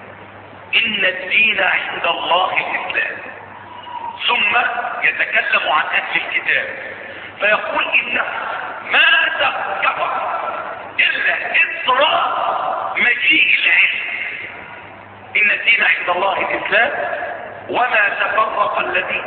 ان الدين عند الله الاسلام، ثم يتكلم عن اهل الكتاب فيقول انه ما تكفر الا اثر مجيء العلم. ان الدين عند الله الاسلام وما تفرق الذين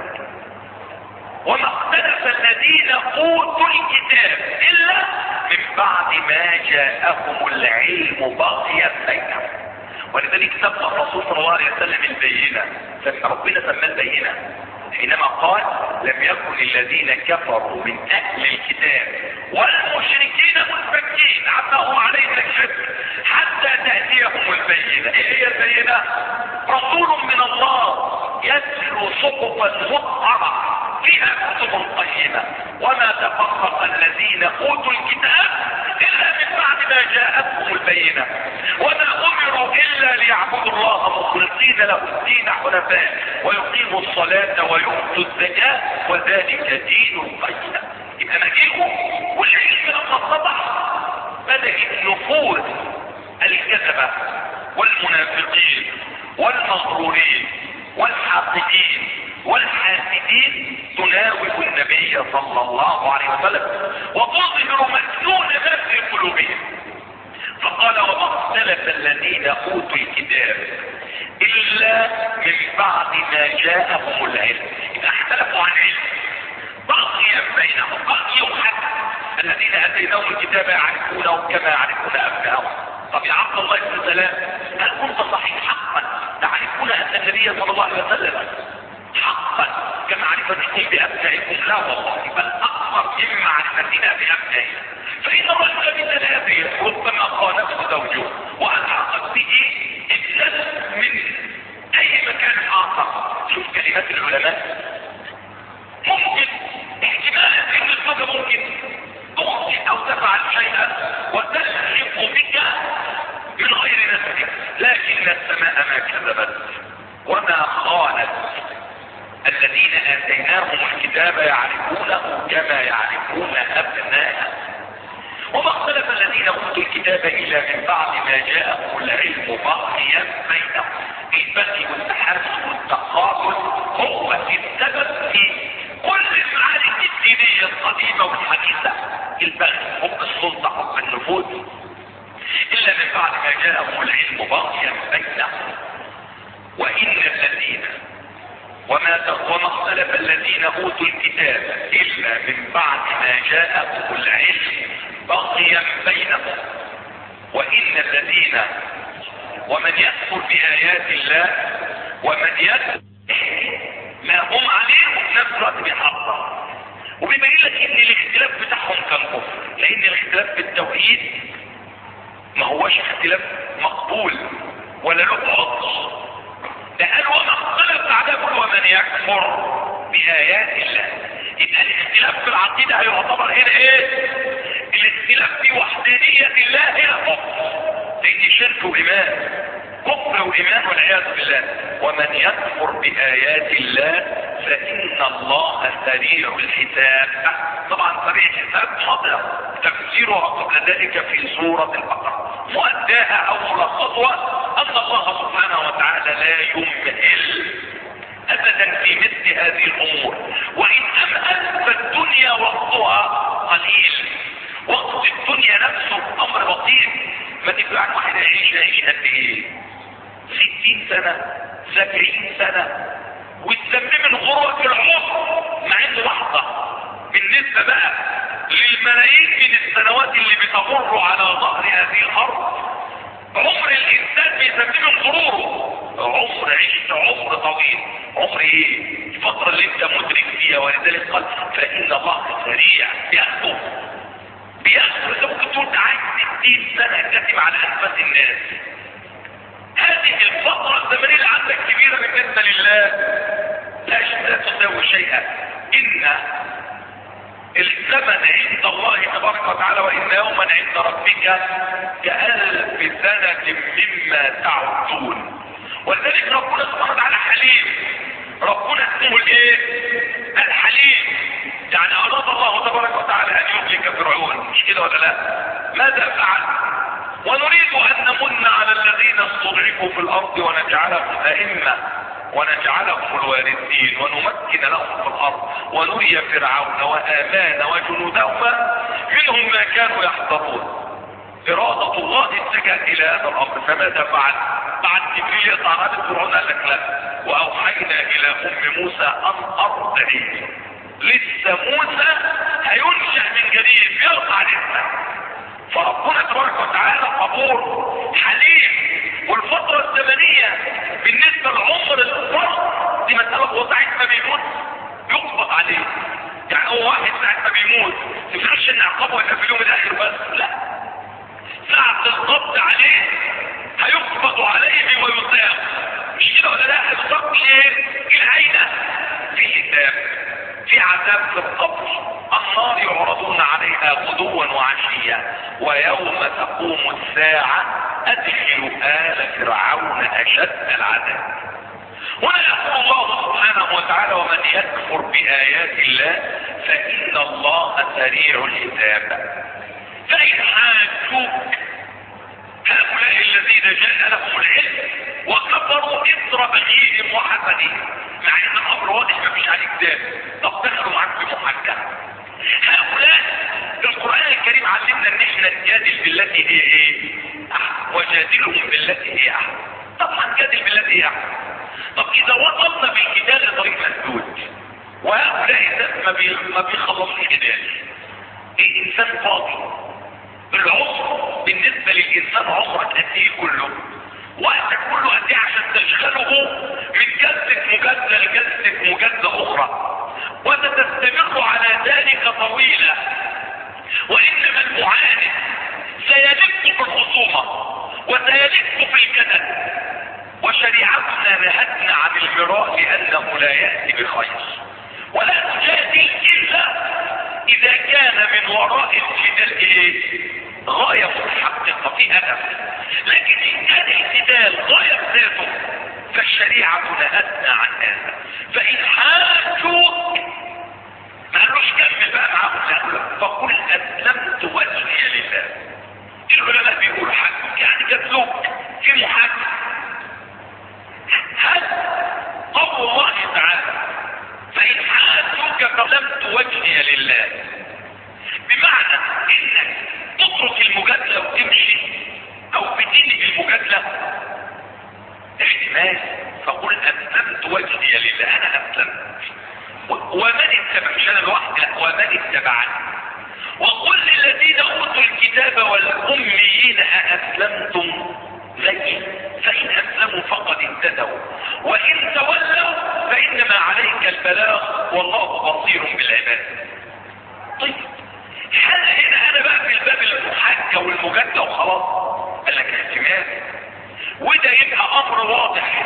وما اختلف الذين اوتوا الكتاب الا من بعد ما جاءهم العلم بغيا بينهم. ولذلك سمى الرسول صلى الله عليه وسلم البينة، ربنا سمى البينة حينما قال لم يكن الذين كفروا من اهل الكتاب والمشركين منفكين عما هم عليه من الشرك حتى تأتيهم البينة. ايه هي البينة؟ رسول من الله يتلو صحفا مطهرة فيها كتب قيمة وما تفرق الذين اوتوا الكتاب الا من بعد ما جاءتهم البينة وما امروا الا ليعبدوا الله مخلصين له الدين حنفاء ويقيموا الصلاة ويؤتوا الزكاة وذلك دين القيمة. يبقى مجيئه والعلم لما اتضح بدأت نفوذ الكذبة والمنافقين والمغرورين والحاقدين والحاسدين تناوب النبي صلى الله عليه وسلم وتظهر مكنون ما في قلوبهم. فقال وما اختلف الذين اوتوا الكتاب الا من بعد ما جاءهم العلم. اذا اختلفوا عن علم بغيا بينهم بغي حتى الذين اتيناهم الكتاب يعرفونه كما يعرفون ابنائهم. طب يا عبد الله بن سلام هل كنت صحيح حقا تعرفون ان النبي صلى الله عليه وسلم حقا كمعرفتكم بابنائكم؟ لا والله، بل اكثر من معرفتنا بابنائنا. فان الرجل من ثلاثه ربما خانته زوجه والحقت به ابنه من اي مكان اخر. شوف كلمات العلماء، ممكن احتمال ان الزوجه ممكن او تفعل شيئا وتلحق بك من غير نفسك، لكن السماء ما كذبت وما خانت. الذين آتيناهم الكتاب يعرفونه كما يعرفون أبناءهم. وما اختلف الذين أوتوا الكتاب إلا من بعد ما جاءهم العلم بغيا بينهم. البغي والتحاسد والتقاتل هو السبب في كل المعارك الدينية القديمة والحديثة. البغي، حب السلطة، حب النفوذ، إلا من بعد ما جاءهم العلم بغيا بينهم. وإن الذين وما اختلف الذين اوتوا الكتاب الا من بعد ما جاءهم العلم بغيا بينهم. وان الذين ومن يكفر بايات الله ومن يكفر ما هم عليه نفس الوقت بيحقق، وبيبين لك ان الاختلاف بتاعهم كان كفر، لان الاختلاف في التوحيد ما هوش اختلاف مقبول ولا له عذر، ومن يكفر بآيات الله. يبقى الاختلاف في العقيدة هيعتبر هنا ايه؟ الاختلاف في وحدانية الله هنا كفر، لان شرك وايمان، كفر وايمان والعياذ بالله. ومن يكفر بآيات الله فإن الله سريع الحساب. طبعا سريع الحساب حاضر تفسيرها قبل ذلك في سورة البقرة. مؤداها او ملخصها ان الله سبحانه وتعالى لا يمهل ابدا في مثل هذه الامور، وان امهل فالدنيا وقتها قليل. وقت الدنيا نفسه امر بسيط. ما تبقى عن واحد يعيش قد ايه؟ 60 سنة 70 سنة وتسميه من غرة العمر، مع انه لحظة بالنسبة بقى للملايين من السنوات اللي بتمر على ظهر هذه الارض. عمر الانسان بيسميه من غروره. عمر عشت عمر طويل. عمر ايه؟ الفترة اللي انت مدرك فيها. ولذلك قال فإن الله سريع بيأخذ. ممكن تقول عايز 60 سنة كاتم على انفاس الناس. هذه الفترة الزمنية اللي عندك كبيرة بالنسبة لله لا تساوي شيئا. ان الزمن عند الله تبارك وتعالى وان يوما عند ربك كألف سنة مما تعدون. ولذلك ربنا سبحانه وتعالى حليم. ربنا اسمه الايه؟ الحليم. يعني اراد الله تبارك وتعالى ان يهلك فرعون، مش كده ولا لا؟ ماذا فعل؟ ونريد ان نمن على الذين استضعفوا في الارض ونجعلهم ائمة ونجعلهم الوارثين ونمكن لهم في الارض ونري فرعون وآمان وجنودهما منهم ما كانوا يحذرون. إرادة الله اتجهت إلى هذا الأمر. فماذا فعل؟ بعد جبريل يطلع على فرعون قال لك لا، وأوحينا إلى أم موسى أن أرضعيه. لسه موسى هينشأ من جديد، يرفع لسه. فربنا تبارك وتعالى قبور حليم. والفترة الزمنية بالنسبة لعمر الفرد دي مسألة. هو ساعة ما بيموت يقبض عليه. يعني هو واحد ساعة ما بيموت تفرش ان عقابه يبقى في اليوم الاخر بس، لا، ساعة القبض عليه هيقبض عليه ويساق. مش كده ولا لا؟ القبض ايه؟ العينة في حساب، في عذاب في القبر. النار يعرضون عليها غدوا وعشيا ويوم تقوم الساعة ادخلوا آل فرعون اشد العذاب. ولا يقول الله سبحانه وتعالى ومن يكفر بآيات الله فإن الله سريع الحساب. فإن حاجوك هؤلاء الذين جاء لهم العلم وكفروا اثر بغيهم وحسدهم، مع ان الامر واضح ما فيش عليه كتاب، طب دخلوا معاك بمحاكمة. هؤلاء القرآن الكريم علمنا ان احنا نجادل بالتي هي ايه؟ وجادلهم بالتي هي احسن. طب هنجادل بالتي هي احسن. طب اذا وصلنا بالجدال لطريق مسدود وهؤلاء الناس ما بيخلصوا الجدال، الانسان فاضي. العمر بالنسبة للانسان عمرك قد ايه كله؟ وقتك كله قد ايه عشان تشغله من جلسة مجادلة لجلسة مجادلة اخرى، وستستمر على ذلك طويلة. وانما المعاند سيلف في الخصومة وسيلف في الجدل. وشريعتنا نهتنا عن المراء لانه لا يأتي بخير. ولا تجادل الا اذا كان من وراء الجدال ايه؟ غاية محققة في هدف. لكن ان كان الجدال غاية ذاته فالشريعة نهتنا عن هذا. فان حاجوك ما قالوش كمل بقى معاهم، لا، فقل اسلمت وجهي لله. العلماء بيقولوا حاجوك يعني جدلوك في محاكمة. هل قول الله تعالى فإن حاجوك فسلمت وجهي لله بمعنى انك تترك المجادلة وتمشي او بتنهي المجادلة؟ احتمال. فقل اسلمت وجهي لله، انا اسلمت ومن اتبع، مش انا لوحدي، ومن اتبعني. وقل للذين اوتوا الكتاب والاميين ااسلمتم زي؟ فان اسلموا فقد اهتدوا وان تولوا فانما عليك البلاغ والله بصير بالعباد. طيب هل هنا انا بقى في الباب المحاكة والمجادلة وخلاص؟ قال لك احتمال. وده يبقى امر واضح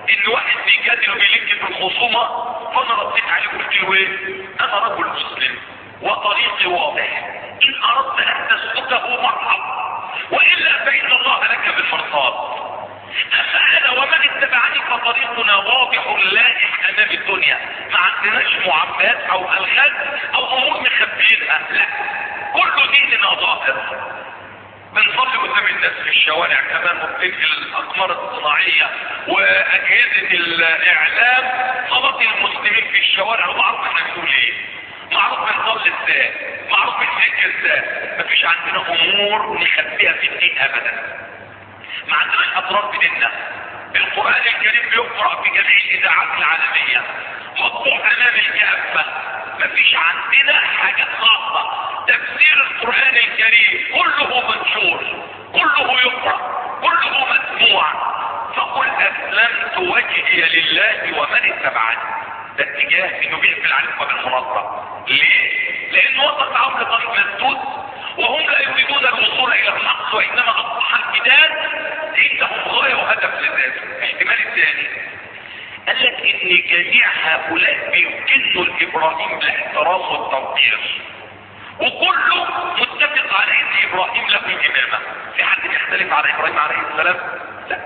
ان واحد بيجادل وبيلك في الخصومة، فانا رديت عليه قلت له ايه؟ انا رجل مسلم وطريقي واضح، ان اردت ان تسلكه مرحب، والا فان الله لك بالمرصاد. اما انا ومن اتبعني فطريقنا واضح لائح امام الدنيا، ما عندناش معاملات او الغاز او امور مخبينها، لا، كل ديننا ظاهر. بنصلي قدام الناس في الشوارع كمان، وبتنقل الاقمار الصناعيه واجهزه الاعلام صلاه المسلمين في الشوارع، ومعروف احنا بنقول ايه، معروف بنصلي ازاي، معروف بنحج ازاي. مفيش عندنا امور نخبيها في الدين ابدا، ما عندناش اضرار في ديننا. القرآن الكريم بيقرأ في جميع الاذاعات العالمية، مطبوع امام الكافة، مفيش عندنا حاجة خاصة. تفسير القرآن الكريم كله منشور، كله يقرأ، كله مسموع. فقل اسلمت وجهي لله ومن اتبعني. ده اتجاه انه بيقفل عليكم بالمناظرة. ليه؟ لانه وصل معهم لطريق مسدود، وهم لا يريدون الوصول الى الحق، وانما اصبح الجدال عندهم غاية وهدف لذاته. الاحتمال الثاني قال لك ان جميع هؤلاء بيمكنوا لابراهيم الاحترام والتوقير، وكله متفق على ان ابراهيم له الامامة. في حد يختلف على ابراهيم عليه السلام؟ لا،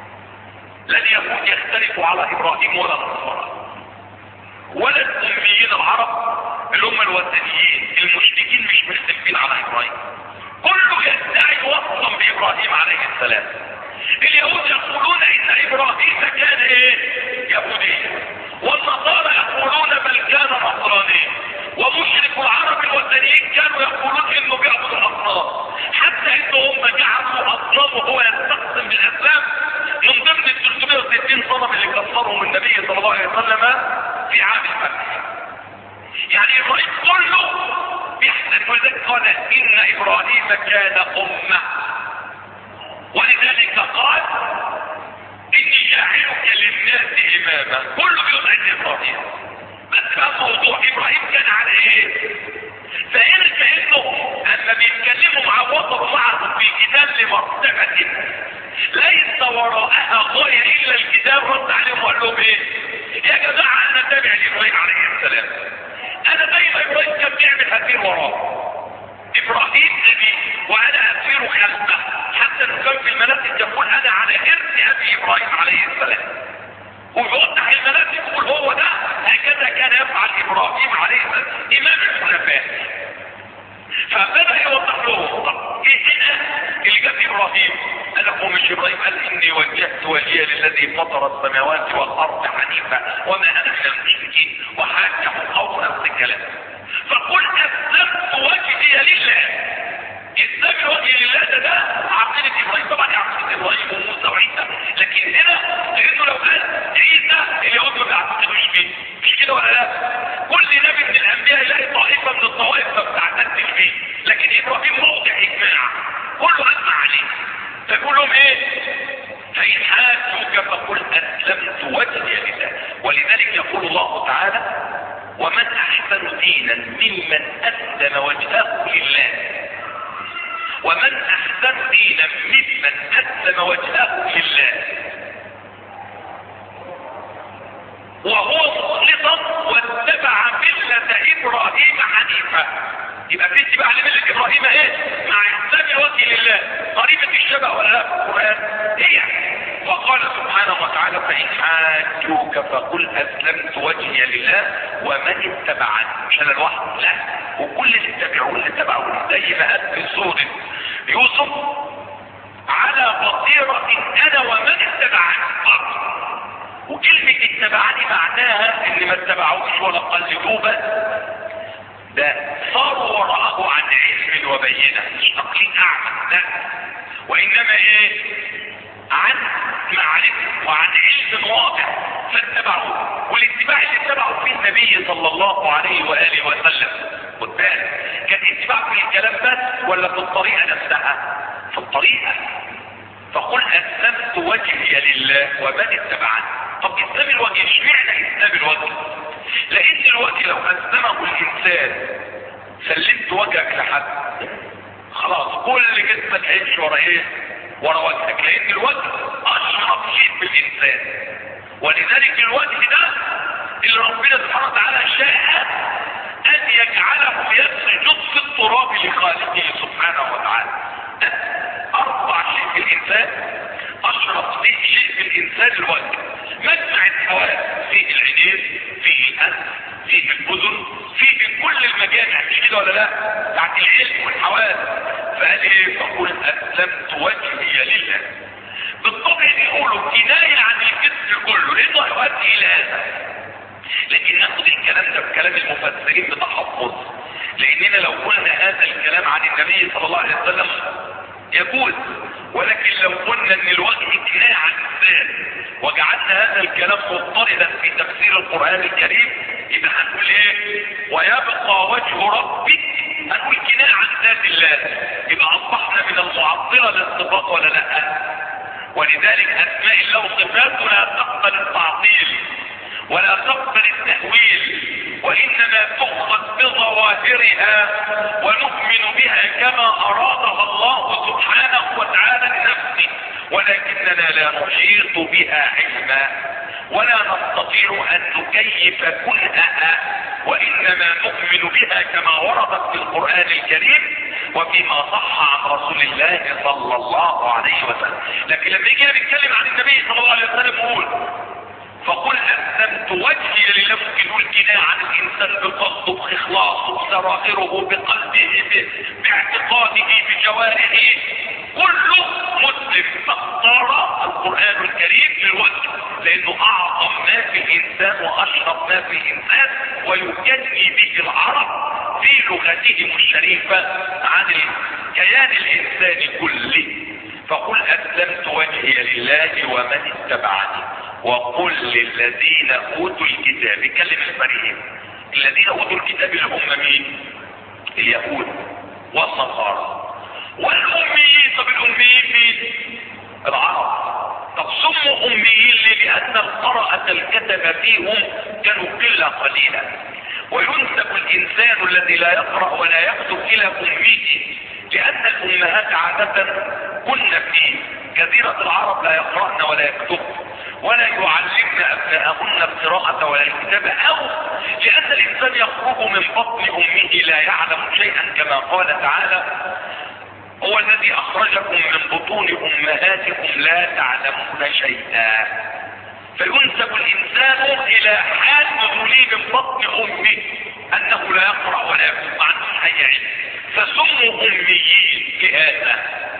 لن يكون يختلفوا على ابراهيم ولا النصارى ولا الاميين العرب اللي هم الوثنيين المشركين، مش مختلفين على ابراهيم. كله يدعي وصلا بابراهيم عليه السلام. اليهود يقولون ان ابراهيم كان ايه؟ يهوديا، والنصارى يقولون بل كان نصرانيا، ومشرك العرب الوثنيين كانوا يقولون انه بيعبد الاصنام، حتى انهم جعلوا اصنامه هو يستقسم بالاسلام من ضمن ال 360 صنم اللي كسرهم النبي صلى الله عليه وسلم في عام الفتح. يعني ابراهيم كله بيحدث، ولذلك قال ان ابراهيم كان امه، ولذلك قال اني جاعلك للناس اماما. كله بيقول ان ابراهيم، بس بقى موضوع ابراهيم كان على ايه؟ فارجع انه اما بيتكلموا مع وسط معهم في جدال لمرتبه ليس وراءها غايه الا الكتاب، رد عليهم وقال لهم ايه؟ يا جماعه انا تابع لابراهيم عليه السلام، انا زي ما ابراهيم كان بيعمل هسير وراه. ابراهيم ابي وانا اسير خلفه، حتى لو كان في المناسك يقول انا على ارث ابي ابراهيم عليه السلام، ويوضح المناسك يقول هو ده هكذا كان يفعل ابراهيم عليه السلام امام الخلفاء. فبدأ يوضح له طب ايه هنا اللي جاب ابراهيم؟ قال له مش ابراهيم قال اني وجهت وجهي للذي فطر السماوات والارض حنيفا وما انا من المشركين، وحاجه قوم نفس الكلام. فقل اسلمت وجهي لله. اسلام وجهي لله ده عقيده ابراهيم، طبعا عقيده ابراهيم وموسى وعيسى، لكن هنا لانه لو قال عيسى اليهود ما بيعتقدوش فيه، مش كده ولا لا؟ كل نبي من الانبياء يلاقي طائفه من الطوائف ما بتعتقدش فيه، لكن ابراهيم موضع اجماع كله اجمع عليه. فيقول لهم ايه؟ فإن حاجوك فقل أسلمت وجهي لله. ولذلك يقول الله تعالى ومن أحسن دينا ممن أسلم وجهه لله، ومن أحسن دينا ممن أسلم وجهه لله وهو مخلصا واتبع ملة إبراهيم حنيفا. يبقى في اتباع لملة ابراهيم ايه؟ مع اسلام الوجه لله. قريبة الشبه ولا لا في القرآن؟ هي. وقال سبحانه وتعالى فإن حاجوك فقل اسلمت وجهي لله ومن اتبعني. مش انا لوحدي، لا، وكل اللي اتبعوني زي ما قال في سورة يوسف على بصيرة انا ومن اتبعني. وكلمة اتبعني معناها ان ما اتبعوش ولا قلدوه، بس ده صاروا وراءه عن علم وبينة، مش تقليد اعمى، لا، وانما ايه؟ عن معرفة وعن علم واضح فاتبعوه. والاتباع اللي اتبعوا فيه النبي صلى الله عليه وآله وسلم، خد بالك، كان اتباع في الكلام بس ولا في الطريقة نفسها؟ في الطريقة. فقل اسلمت وجهي لله ومن اتبعني. طب اسلام الوجه، اشمعنى اسلام الوجه؟ لان الوجه لو اسلمه الانسان سلمت وجهك لحد خلاص كل جسمك هيمشي ورا ايه؟ ورا وجهك، لان الوجه اشرف اشرف شيء في الانسان. ولذلك الوجه ده اللي ربنا سبحانه وتعالى شاء ان يجعله يسجد في التراب لخالقه سبحانه وتعالى. اربع شيء في الانسان، اشرف شيء في الانسان الوجه. مجمع الحواس، فيه العينين، فيه الانف، فيه الاذن، فيه كل المجامع، مش كده ولا لا؟ بتاعت العلم والحواس. فقال ايه؟ فقل اسلمت وجهي لله. بالطبع بيقولوا كنايه عن الجسم كله لانه يؤدي الى هذا، لكن ناخد الكلام ده بكلام المفسرين بتحفظ، لاننا لو قلنا هذا الكلام عن النبي صلى الله عليه وسلم يجوز، ولكن لو قلنا ان الوجه كنايه عن الذات وجعلنا هذا الكلام مضطردا في تفسير القرآن الكريم يبقى هنقول ايه؟ ويبقى وجه ربك، هنقول كنايه عن ذات الله، يبقى اصبحنا من المعطله للصفات ولا لا؟ ولذلك اسماء الله وصفاته لا تقبل التعطيل ولا تقبل التأويل، وانما تؤخذ بظواهرها ونؤمن بها كما ارادها الله سبحانه وتعالى لنفسه، ولكننا لا نحيط بها علما ولا نستطيع ان نكيف كنهها، وانما نؤمن بها كما وردت في القرآن الكريم وفيما صح عن رسول الله صلى الله عليه وسلم. لكن لما يجي نتكلم عن النبي صلى الله عليه وسلم نقول فقل اسلمت وجهي لله، ممكن نقول كناية عن الانسان بقصده باخلاصه بسرائره بقلبه باعتقاده بجوارحه، كله مسلم. فاختار القرآن الكريم للوجه لانه اعظم ما في الانسان واشرف ما في الانسان، ويجني به العرب في لغتهم الشريفة عن الكيان الانساني كله. فقل اسلمت وجهي لله ومن اتبعني وقل للذين اوتوا الكتاب، يكلم الفريقين الذين اوتوا الكتاب اللي هم مين؟ اليهود والنصارى والاميين. طب الاميين مين؟ العرب. طب سموا اميين ليه؟ لان القراءة الكتب فيهم كانوا قلة قليلة، وينسب الانسان الذي لا يقرأ ولا يكتب الى امه، لان الامهات عادة كن في جزيرة العرب لا يقرأن ولا يكتبن ولا يعلمن ابناءهن القراءة ولا الكتابة، او لان الانسان يخرج من بطن امه لا يعلم شيئا كما قال تعالى هو الذي اخرجكم من بطون امهاتكم لا تعلمون شيئا. فينسب الانسان الى حال نزوله من بطن امه انه لا يقرأ ولا يكتب، ما عندوش اي علم، فسموا اميين بهذا.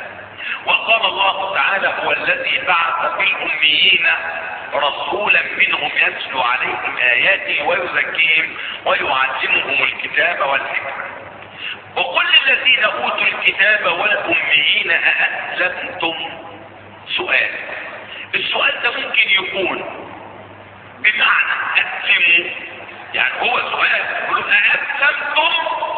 وقال الله تعالى هو الذي بعث في الاميين رسولا منهم يتلو عليهم اياته ويزكيهم ويعلمهم الكتاب والحكمة. وقل للذين اوتوا الكتاب والاميين أأسلمتم؟ سؤال. السؤال ده ممكن يكون بمعنى اسلموا، يعني هو سؤال يقولوا أأسلمتم،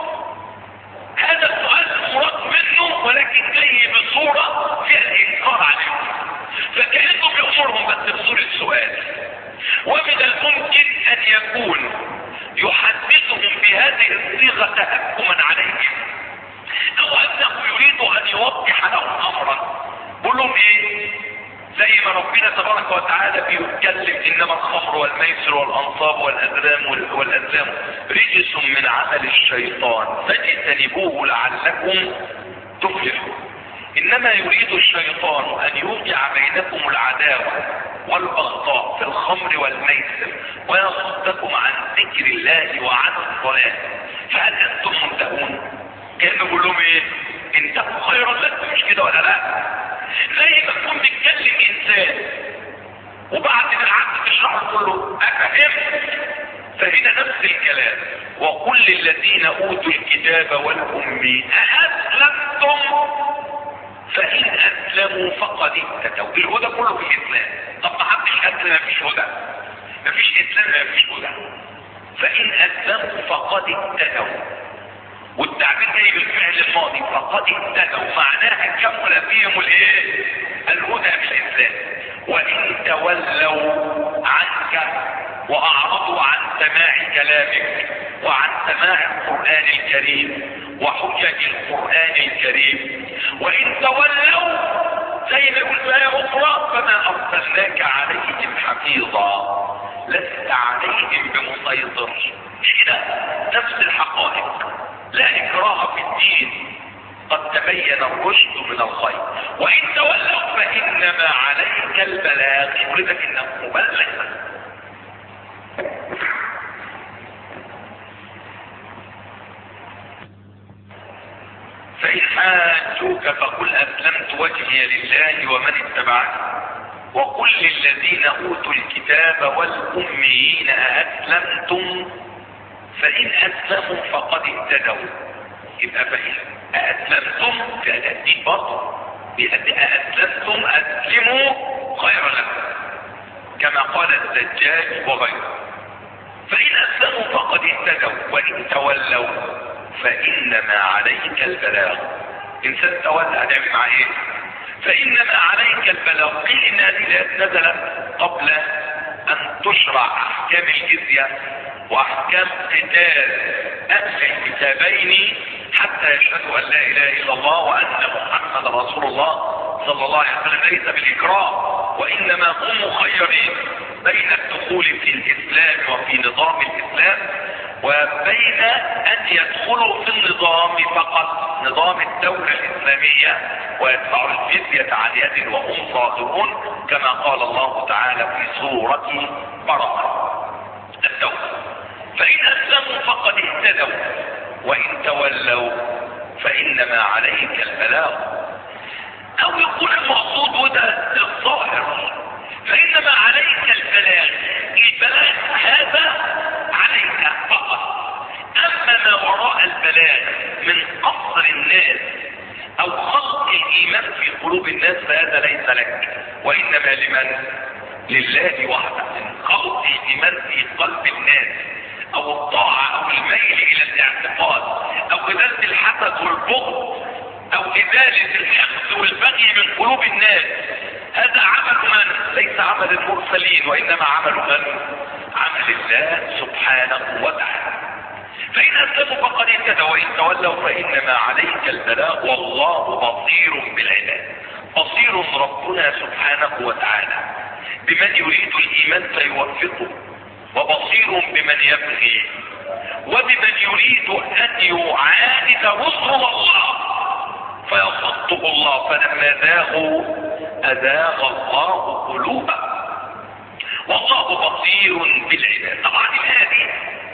هذا السؤال مراد منه ولكن جاي بصورة فيها الانكار عليهم، فكأنه بيأمرهم بس بصورة سؤال. ومن الممكن ان يكون يحدثهم بهذه الصيغة تهكما عليهم، او انه يريد ان يوضح لهم امرا. بقول لهم ايه؟ زي ما ربنا تبارك وتعالى بيتكلم انما الخمر والميسر والانصاب والازلام رجس من عمل الشيطان فاجتنبوه لعلكم تفلحون. انما يريد الشيطان ان يوقع بينكم العداوة والبغضاء في الخمر والميسر ويصدكم عن ذكر الله وعن الصلاة فهل انتم منتهون؟ كأنه بيقول لهم ايه؟ انتهوا خيرا لكم، مش كده ولا لا؟ زي ما تكون بتكلم انسان وبعد ما قعدت تشرح كله افهمت، فهنا نفس الكلام. وقل للذين اوتوا الكتاب والاميين أأسلمتم؟ فإن أسلموا فقد اهتدوا. الهدى كله في الإسلام. طب ما حدش أسلم مفيش هدى، مفيش إسلام مفيش هدى. فإن أسلموا فقد اهتدوا، والتعبير جاي بالفعل الماضي فقد اهتدوا، معناها كمل فيهم الايه؟ الهدى في الإسلام. وإن تولوا عنك وأعرضوا عن سماع كلامك وعن سماع القرآن الكريم وحجج القرآن الكريم، وإن تولوا زي ما يقول في آية أخرى فما أرسلناك عليهم حفيظا لست عليهم بمسيطر. كده نفس الحقائق، لا إكراه في الدين قد تبين الرشد من الغي، وإن تولوا فإنما عليك البلاغ، يريدك إنك مبلغ. فإن حاجوك فقل أسلمت وجهي لله ومن اتبعني وقل للذين أوتوا الكتاب والأميين أأسلمتم فإن أسلموا فقد اهتدوا. يبقى فإن أسلمتم كأدين برضه أسلمتم أسلموا خير لكم كما قال الزجاج وغيره. فإن أسلموا فقد اهتدوا وإن تولوا فإنما عليك البلاغ. إنسان تولى هنعمل معاه إيه؟ فإنما عليك البلاغ. قيل إن هذه الآيات نزلت قبل أن تشرع أحكام الجزية وأحكام قتال أهل الكتابين حتى يشهدوا أن لا إله إلا الله وأن محمد رسول الله صلى الله عليه وسلم، ليس بالإكراه وإنما هم مخيرين بين الدخول في الإسلام وفي نظام الإسلام وبين أن يدخلوا في النظام فقط، نظام الدولة الإسلامية، ويدفعوا الجزية عن يد وهم صاغرون كما قال الله تعالى في سورة براءة التوبة. فإن أسلموا فقد اهتدوا وإن تولوا فإنما عليك البلاغ. أو يقول المقصود وده الظاهر فإنما عليك البلاغ، البلاغ هذا عليك فقط. أما ما وراء البلاغ من قصر الناس أو خلق الإيمان في قلوب الناس فهذا ليس لك، وإنما لمن؟ لله وحده. من خلق الإيمان في قلب الناس أو الطاعة أو الميل إلى الاعتقاد أو إزالة الحسد والبغض أو إزالة الحقد والبغي من قلوب الناس، هذا عمل من؟ ليس عمل المرسلين وإنما عمل من؟ عمل الله سبحانه وتعالى. فإن أسلموا فقد اهتدوا وإن تولوا فإنما عليك البلاغ والله بصير بالعباد. بصير ربنا سبحانه وتعالى بمن يريد الإيمان فيوفقه، وبصير بمن يبغي وبمن يريد أن يعاند رسل الله فيصده الله. فلما زاغوا أزاغ الله قلوبهم والله بصير بالعباد. طبعا هذه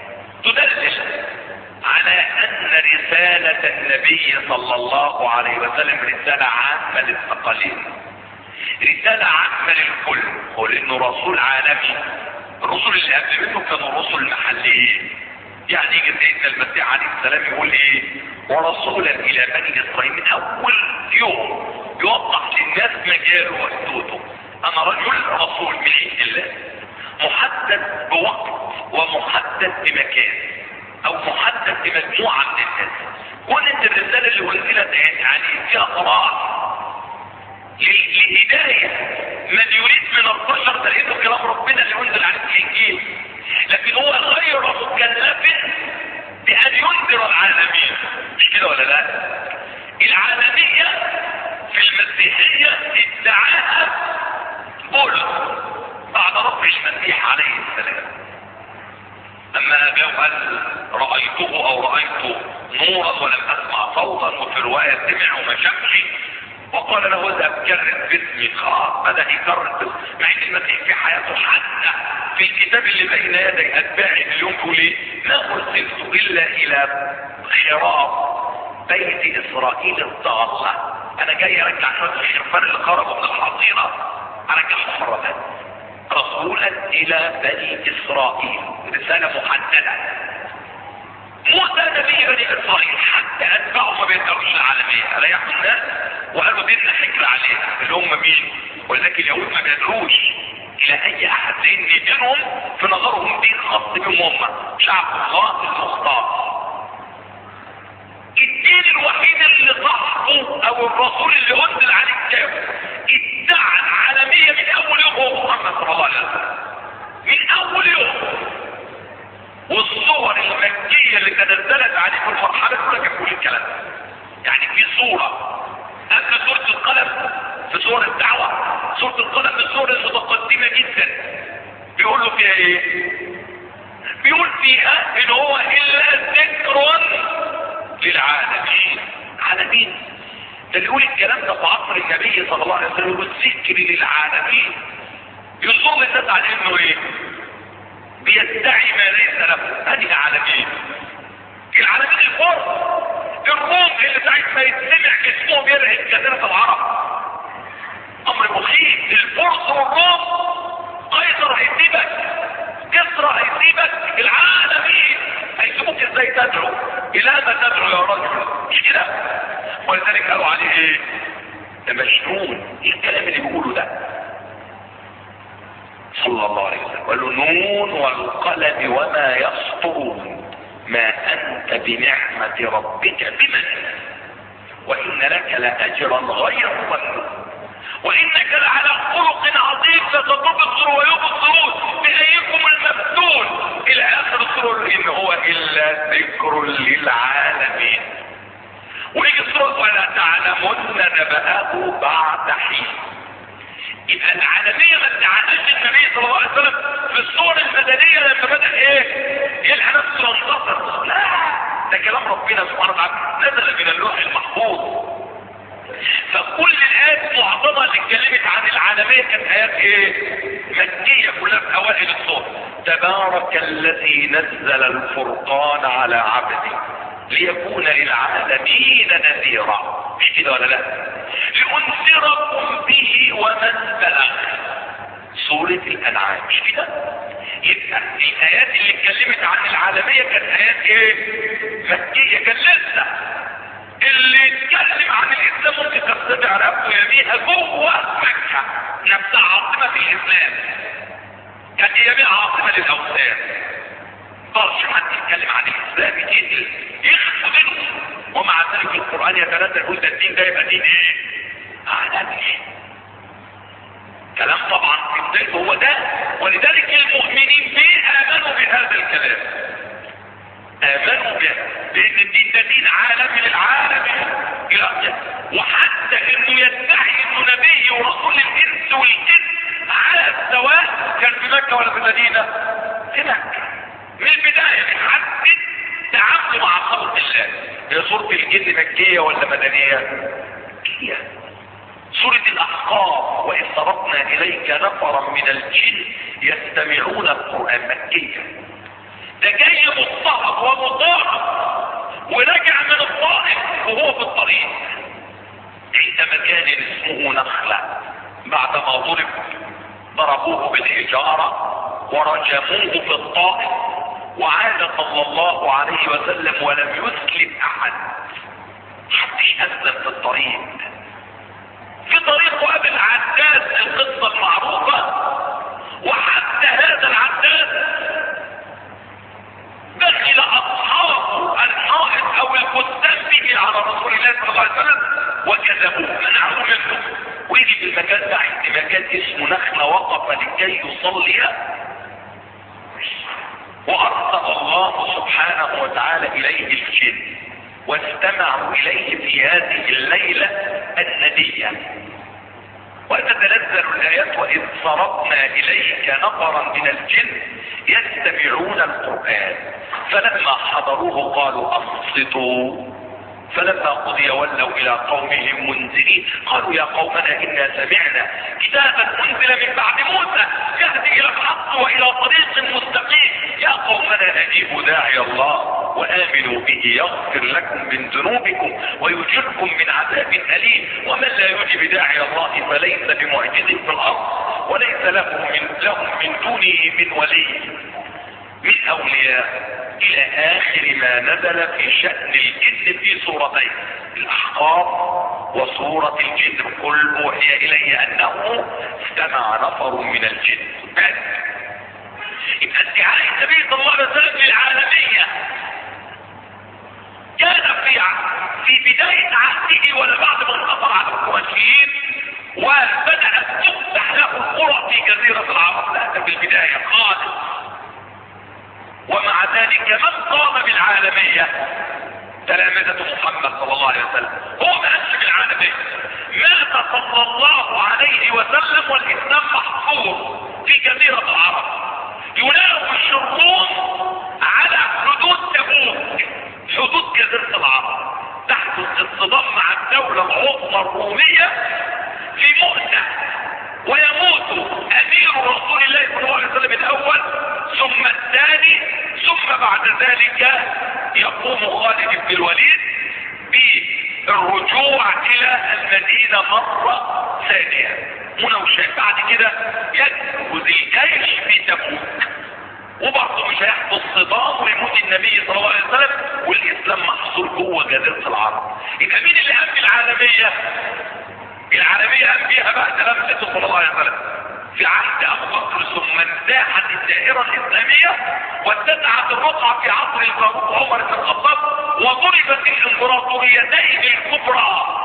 تدلل على أن رسالة النبي صلى الله عليه وسلم رسالة عامة للثقلين، رسالة عامة للكل، ولأنه رسول عالمي. الرسل اللي قبل منه كانوا رسل محليين، يعني يجي سيدنا المسيح عليه السلام يقول ايه؟ ورسولا الى بني اسرائيل. من اول يوم يوضح للناس مجاله وحدوده. انا رجل رسول من عند الله، محدد بوقت ومحدد بمكان او محدد بمجموعة من الناس. كل الرسالة اللي انزلت يعني فيها قراءة لهداية من يريد من البشر تلقيته كلام ربنا اللي انزل عليه في الانجيل، لكن هو غير مكلف بان ينذر العالمين. مش كده ولا لا؟ العالمية في المسيحية ادعاها بولس بعد رفع المسيح عليه السلام، اما جاء قال رأيته او رأيت نورا ولم اسمع صوتا، وفي رواية سمع وما شافش، وقال له اذهب كرر باسمي. خلاص بدأ يكرر مع ان المسيح في حياته حتى في الكتاب اللي بين يدي اتباعي اليوم يقول ايه؟ ما ارسلت الا الى حراب بيت اسرائيل الضالة. انا جاي ارجع شوية الخرفان اللي خرجوا من الحظيرة ارجعهم مرة ثانية. رسولا الى بني اسرائيل، رسالة محددة. موسى نبي بني اسرائيل حتى اتباعه ما بيتقوش العالمية، ريحوا الناس وقالوا ديننا حكر عليها اللي هم مين؟ ولكن اليهود ما بيدروش الى اي احد لان دينهم في نظرهم دين خاص بهم هم، شعب الله المختار. الدين الوحيد اللي صاحبه او الرسول اللي انزل عليه الكتاب ادعى العالمية من اول يوم هو محمد صلى الله عليه وسلم، من اول يوم. والصور المكية اللي تنزلت عليه في المرحلة الأولى كان كل الكلام. يعني في صورة قبل سورة القلم في سور الدعوة. سورة القلم من السور المتقدمة جدا. بيقول له فيها ايه؟ بيقول فيها ان هو الا ذكر للعالمين. عالمين ده اللي يقول الكلام ده في عصر النبي صلى الله عليه وسلم، يقول ذكر للعالمين. يصر الناس على انه ايه؟ بيدعي ما ليس له. هذه عالمين. العالمين الروم اللي ساعة ما يتسمع اسمهم يرعب كثيرة العرب. امر مخيف. الفرس والروم، قيصر هيسيبك، كسرى هيسيبك، العالمين هيسيبوك. ازاي تدعو؟ الى ما تدعو يا رجل؟ مش كده؟ ولذلك قالوا عليه ايه؟ ده مجنون. ايه الكلام اللي بيقوله ده؟ صلى الله عليه وسلم قال له نون والقلم وما يسطرون ما انت بنعمة ربك بمن، وان لك لاجرا غير ممنون، وانك لعلى خلق عظيم ستبصر ويبصرون بايكم المفتون الى اخر السورة. ان هو الا ذكر للعالمين. ويجي السورة ولا تعلمن نبأه بعد حين. يبقى العالمية ما ادعتش النبي صلى الله عليه وسلم في السور المدنية لما بدأ ايه؟ يلحق نفسه وانتصر. لا، ده كلام ربنا سبحانه وتعالى نزل من اللوح المحفوظ. فكل الآيات معظمها اللي اتكلمت عن العالمية كانت آيات ايه؟ مكية كلها في أوائل السور. تبارك الذي نزل الفرقان على عبده ليكون للعالمين نذيرا. مش كده ولا لا؟ لأنذركم به ومن بلغ. سورة الأنعام. مش كده؟ يبقى الآيات اللي اتكلمت عن العالمية كانت آيات ايه؟ مكية. كان لسه اللي يتكلم عن الإسلام ممكن تستطيع رأسه يميها جوه مكة نفسها عاصمة في الإسلام. كان يميها عاصمة للأوثان. مقدرش حد يتكلم عن الإسلام يخفى منه. ومع ذلك القرآن يتنزل يقول ده الدين ده يبقى دين ايه؟ عالمي. كلام طبعا في بدايته هو ده. ولذلك المؤمنين به آمنوا بهذا الكلام. آمنوا به لأن الدين ده دين عالمي للعالمين. وحتى انه يدعي انه نبي ورسول الانس والجن على السواء كان في مكة ولا في المدينة؟ في مكة. من البداية بيحدد تعامله مع خلق الله. هي سورة الجن مكية ولا مدنية؟ مكية. سورة الأحقاف وإذ صرفنا إليك نفرا من الجن يستمعون القرآن مكية. ده جاي مضطهد ومضاعف ورجع من الطائف وهو في الطريق عند مكان اسمه نخلة بعدما ضربوه بالحجارة ورجموه في الطائف، وعاد صلى الله عليه وسلم ولم يسلم احد حتى اسلم في الطريق. في طريق ابي العداد القصة المعروفة. وحتى هذا العداد دخل اصحابه الحائط او البستان به على رسول الله صلى الله عليه وسلم وكذبوه منعوه منه. ويجي في المكان ده عند مكان اسمه نخلة وقف لكي يصلي، وارسل الله سبحانه وتعالى اليه الجن واستمعوا اليه في هذه الليلة الندية. وتتنزل الآيات وإذ صرفنا إليك نفرا من الجن يستمعون القرآن فلما حضروه قالوا أنصتوا فلما قضي ولوا إلى قومهم منذرين قالوا يا قومنا إنا سمعنا كتابا أنزل من بعد موسى يهدي إلى الحق وإلى طريق مستقيم يا قومنا أجيبوا داعي الله وآمنوا به يغفر لكم من ذنوبكم ويجركم من عذاب أليم ومن لا يجب داعي الله فليس بمعجز في الأرض وليس لهم من دونه من ولي من أولياء إلى آخر ما نزل في شأن الجن في سورتين الأحقاف وسورة الجن. قل أوحي إلي أنه استمع نفر من الجن. يبقى ادعاء النبي صلى الله عليه وسلم للعالمية كان في بداية عهده ولا بعد ما انقطع على القرشيين وبدأت تفتح له القرى في جزيرة العرب. لا في البداية خالص. ومع ذلك من قام بالعالمية؟ تلامذة محمد صلى الله عليه وسلم. هو ما قامش بالعالمية. مات صلى الله عليه وسلم والاسلام محصور في جزيرة العرب، يناوش الروم على حدود تبوك، حدود جزيرة العرب، تحدث الصدام مع الدولة العظمى الرومية في مؤتة، ويموت امير رسول الله صلى الله عليه وسلم الاول ثم الثاني، ثم بعد ذلك يقوم خالد بن الوليد بالرجوع الى المدينة مرة ثانية مناوشات. بعد كده يجهز الجيش في تبوك، وبرضه مش هيحدث صدام ويموت النبي صلى الله عليه وسلم والاسلام محصور جوه جزيرة العرب. يبقى مين اللي قام العالمية؟ العالمية قام بيها بعد لمسته صلى الله عليه وسلم في عهد ابو بكر، ثم انزاحت الدائرة الاسلامية واتسعت الرقعة في عصر الفاروق عمر بن الخطاب، وضربت الامبراطوريتين الكبرى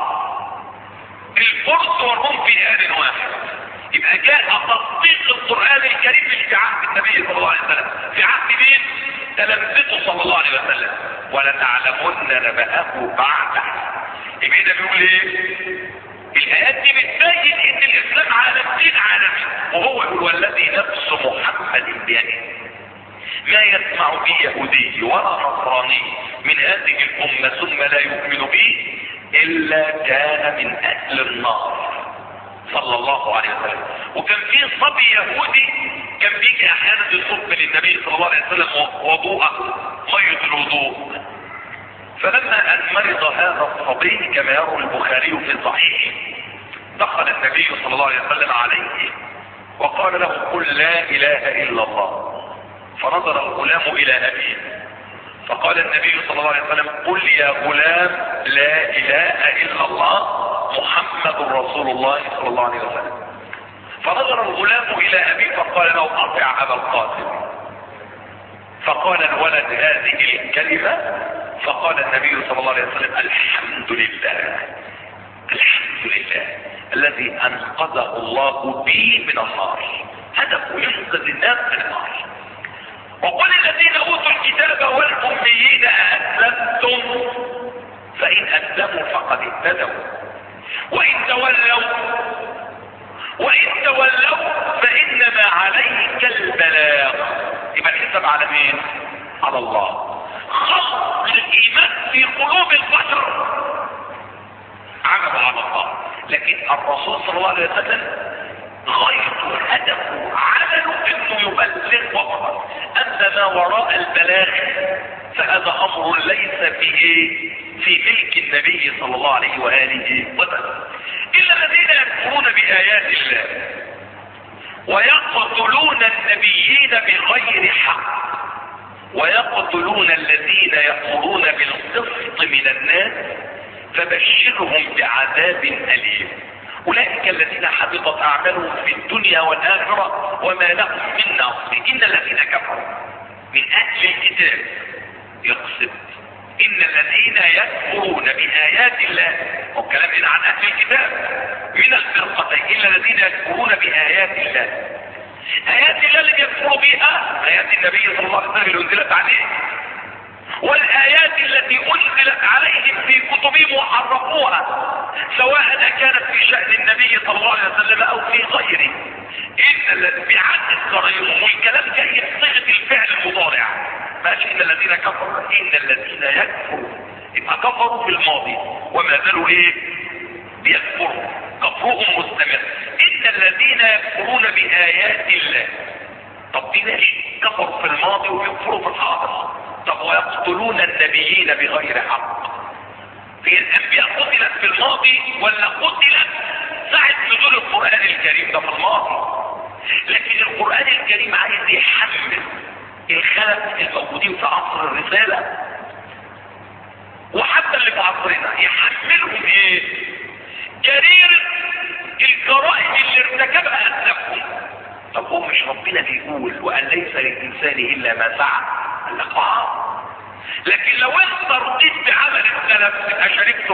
الفرس والروم في آن واحد. يبقى جاء تصديق القرآن الكريم مش في عهد النبي صلى الله عليه وسلم، في عهد مين؟ تلامذته صلى الله عليه وسلم، ولتعلمن نبأه بعده. يبقى ده بيقول ايه؟ الآيات دي بتبين ان الاسلام على دين عالمي، وهو يقول والذي نفس محمد بيده ما يسمع به يهودي ولا نصراني من هذه الامة ثم لا يؤمن به الا كان من اهل النار صلى الله عليه وسلم. وكان في صبي يهودي كان بيجي احيانا يصب للنبي صلى الله عليه وسلم وضوءه ميه الوضوء، فلما ان مرض هذا الصبي كما يروي البخاري في صحيحه دخل النبي صلى الله عليه وسلم عليه وقال له قل لا اله الا الله، فنظر الغلام الى ابيه فقال النبي صلى الله عليه وسلم قل يا غلام لا اله الا الله محمد رسول الله صلى الله عليه وسلم. فنظر الغلام الى ابيه فقال له اطع ابا القاسم، فقال الولد هذه الكلمة، فقال النبي صلى الله عليه وسلم الحمد لله الحمد لله الذي انقذه الله بي من النار، هدفه ينقذ الناس من النار. وقل الذين اوتوا الكتاب والاميين اسلمتم، فان اسلموا فقد اهتدوا وان تولوا فانما عليك البلاغ. يبقى الحساب على مين؟ على الله. خلق الايمان في قلوب البشر عمل على الله، لكن الرسول صلى الله عليه وسلم غايته هدفه عمله انه يبلغ فقط، اما ما وراء البلاغ فهذا امر ليس في ملك النبي صلى الله عليه واله وسلم. الا الذين يكفرون بايات الله ويقتلون النبيين بغير حق ويقتلون الذين يأمرون بالقسط من الناس فبشرهم بعذاب أليم. أولئك الذين حبطت أعمالهم في الدنيا والآخرة وما لهم من ناصر. إن الذين كفروا من أهل الكتاب يقصد إن الذين يكفرون بآيات الله، والكلام هنا عن أهل الكتاب من الفرقتين، إلا الذين يكفرون بآيات الله. آيات الله اللي يكفروا بها آيات النبي صلى الله عليه وسلم اللي أنزلت عليه، والآيات التي أنزلت عليهم في كتبهم وحرفوها سواء كانت في شأن النبي صلى الله عليه وسلم أو في غيره. إن الذين بعد الصريح والكلام جاي بصيغة الفعل المضارع، ماشي. إن الذين كفروا إن الذين يكفروا، يبقى كفروا في الماضي وما زالوا بيكفروا، كفرهم مستمر. إن الذين يكفرون بآيات الله، طب دي ماشي، كفروا في الماضي ويكفروا في الحاضر. طب ويقتلون النبيين بغير حق، في الانبياء قتلت في الماضي ولا قتلت ساعة نزول القرآن الكريم؟ ده في الماضي. لكن القرآن الكريم عايز يحمل الخلق الموجودين في عصر الرسالة وحتى اللي في عصرنا، يحملهم جريرة الجرائم اللي ارتكبها أسلافهم. طب هو مش ربنا بيقول وأن ليس للإنسان إلا ما سعى؟ قال لك لكن لو انت رضيت بعمل السلف تبقى شاركته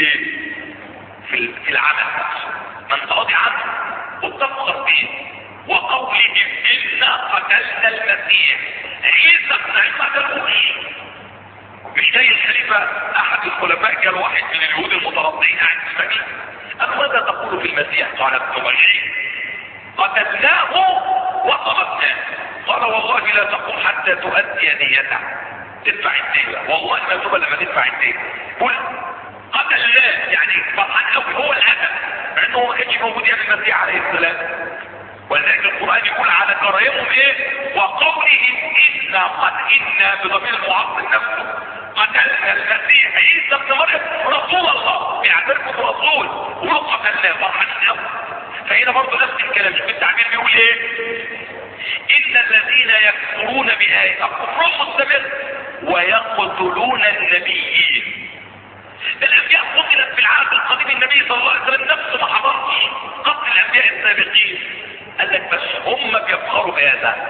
في العمل نفسه، ما انت راضي عنه وتفخر به. وقولهم إنا قتلنا المسيح عيسى ابن ما قتلوش، مش جاي الخليفة احد الخلفاء كان واحد من اليهود المتربعين قاعد في المجلس، قال ماذا تقول في المسيح؟ قال ابن مريم قتلناه وطلبناه. قال والله لا تقوم حتى تؤدي نيته، تدفع الدين. والله ما تبقى لما تدفع الدين. قل قتلناه يعني فرحان قوي هو الادب، مع انه ما كانش موجود يعني المسيح عليه السلام. ولذلك القرآن يقول على جرائمهم ايه؟ وقولهم إنا بضمير المعظم نفسه قتلنا المسيح عيسى ابن مريم رسول الله، بيعترفوا برسول وقتلناه فرحانين قوي. فهنا برضه نفس الكلام، شوف التعبير بيقول ايه؟ إن الذين يكفرون بآيات كفرهم مستمر ويقتلون النبيين. الأنبياء قتلت في العهد القديم، النبي صلى الله عليه وسلم نفسه ما حضرش قتل الأنبياء السابقين. قال لك بس هم بيفخروا بهذا،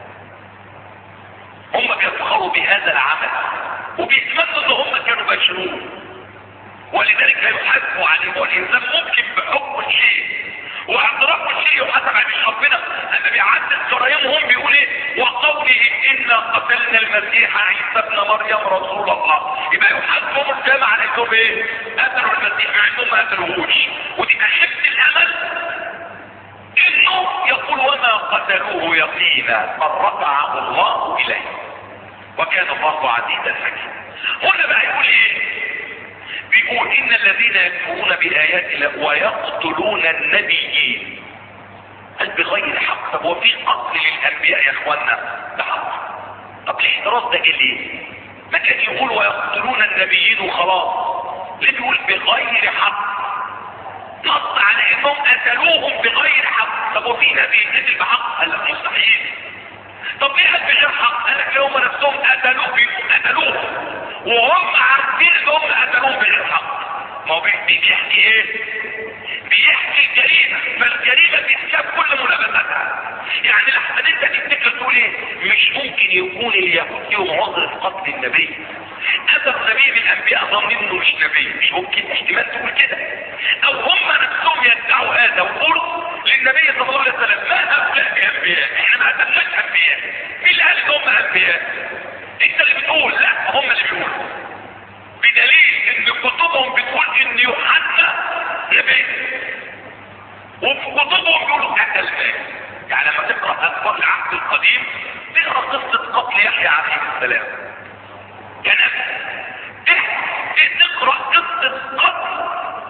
هم بيفخروا بهذا العمل وبيتمنوا ان هم كانوا بشرون، ولذلك يحاسبوا عليه. والانسان ممكن بحكم الشيء واعتراف الشيء يحاسب عليه. ربنا لما بيعدل جرائمهم بيقول ايه؟ وقولهم انا قتلنا المسيح عيسى ابن مريم رسول الله. يبقى يحاسبهم الجامعة على انهم ايه؟ قتلوا المسيح مع انهم ما قتلوهوش. ودي حفظ الامل انه يقول وما قتلوه يقينا بل رفعه الله اليه وكان الله عزيزا حكيما. هنا بقى يقول ايه؟ بيقول ان الذين يكفرون بايات الله ويقتلون النبيين. قال بغير حق. طب هو في قتل للانبياء يا اخوانا بحق؟ طب الاحتراز ده ايه ليه؟ ما كان يقول ويقتلون النبيين وخلاص، ليه بيقول بغير حق؟ نص على انهم قتلوهم بغير حق. طب وفي نبي يقتل بحق؟ قال لك مستحيل. طب ليه قال بغير حق؟ قال لك هم نفسهم قتلوهم وهم عارفين انهم قتلوهم بغير حق. ما هو بيحكي ايه؟ بيحكي الجريمه، فالجريمه بتحسب كل ملابساتها. يعني لحظه انت تفتكر تقول ايه؟ مش ممكن يكون اليهود لهم عذر في قتل النبي. قتل نبي من الانبياء ظنين انه مش نبي، مش ممكن احتمال تقول كده. او هم نفسهم يدعوا هذا ويقولوا للنبي صلى الله عليه وسلم ما هؤلاء انبياء، احنا ما قتلناش انبياء. مين اللي قال ان هم انبياء؟ انت اللي بتقول. لا، هم اللي بيقولوا، بدليل ان كتبهم بتقول ان يوحنا نبي، وفي كتبهم بيقولوا قتلناه. يعني لما تقرا اخبار العهد القديم تقرا قصه قتل يحيى عليه السلام كان تقرا قصه قتل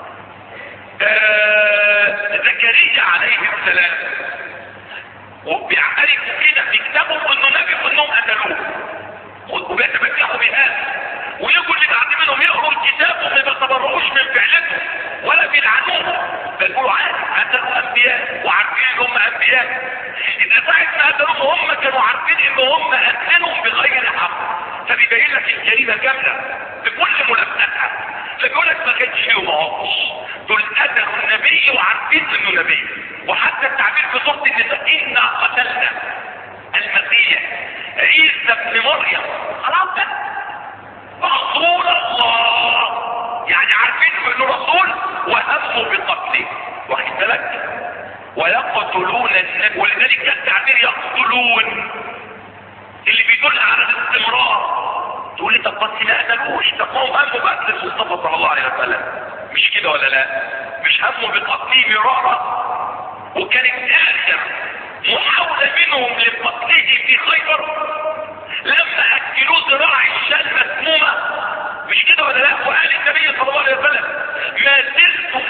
زكريا عليه السلام، وبيعترفوا كده في كتابهم انه نبي وانهم قتلوه وبيتمسحوا بهذا. ويقول اللي بعد منهم يقروا الكتاب وما بيتبرؤوش من فعلته ولا بيلعنوه، بيقولوا عادي قتلوا انبياء وعارفين ان هم انبياء. اذا ساعه ما قتلوهم هم كانوا عارفين ان هم قتلهم بغير حق، فبيبين لك الجريمه كامله بكل ملابساتها. فبيقول لك ما كانش فيهم عقش، دول قتلوا النبي وعارفين انه نبي. وحتى التعبير في سوره النساء انا قتلنا المسيح عيسى ابن مريم، خلاص ده رسول الله، يعني عارفين انه رسول وهموا بقتله. واخد بالك؟ ويقتلون النبي، ولذلك كان التعبير يقتلون اللي بيدل على الاستمرار. تقول لي طب بس ما قتلوش، طب هم هموا بقتل المصطفى صلى الله عليه وسلم، مش كده ولا لا؟ مش هموا بقتله مرارا. وكانت اخر محاولة منهم لقتله في خيبر لما اكلوه ذراع الشال مسمومة، مش كده ولا لا؟ وقال النبي صلى الله عليه وسلم ما زلت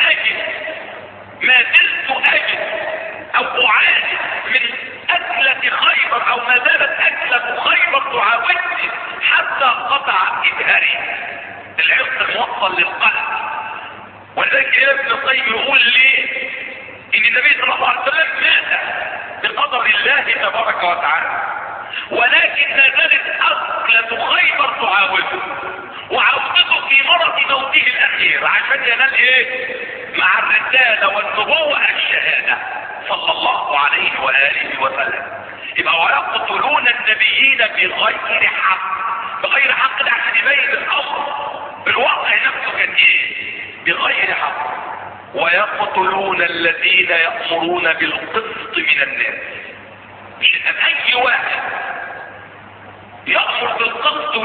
اجد او اعاني من اكلة خيبر، او ما زالت اكلة خيبر تعاودني حتى قطع ابهاري، العرق الموصل للقلب. ولذلك ابن القيم يقول ليه ان النبي صلى الله عليه وسلم مات بقدر الله تبارك وتعالى، ولكن ما زالت اكلة خيبر تعاوده، وعودته في مرض موته الاخير عشان ينال ايه؟ مع الرسالة والنبوة الشهادة صلى الله عليه وآله وسلم. يبقى ويقتلون النبيين بغير حق. بغير حق ده عشان يبين الامر الواقع نفسه كان ايه؟ بغير حق. ويقتلون الذين يأمرون بالقسط من الناس. مش ان اي واحد يأمر بالقسط والعدل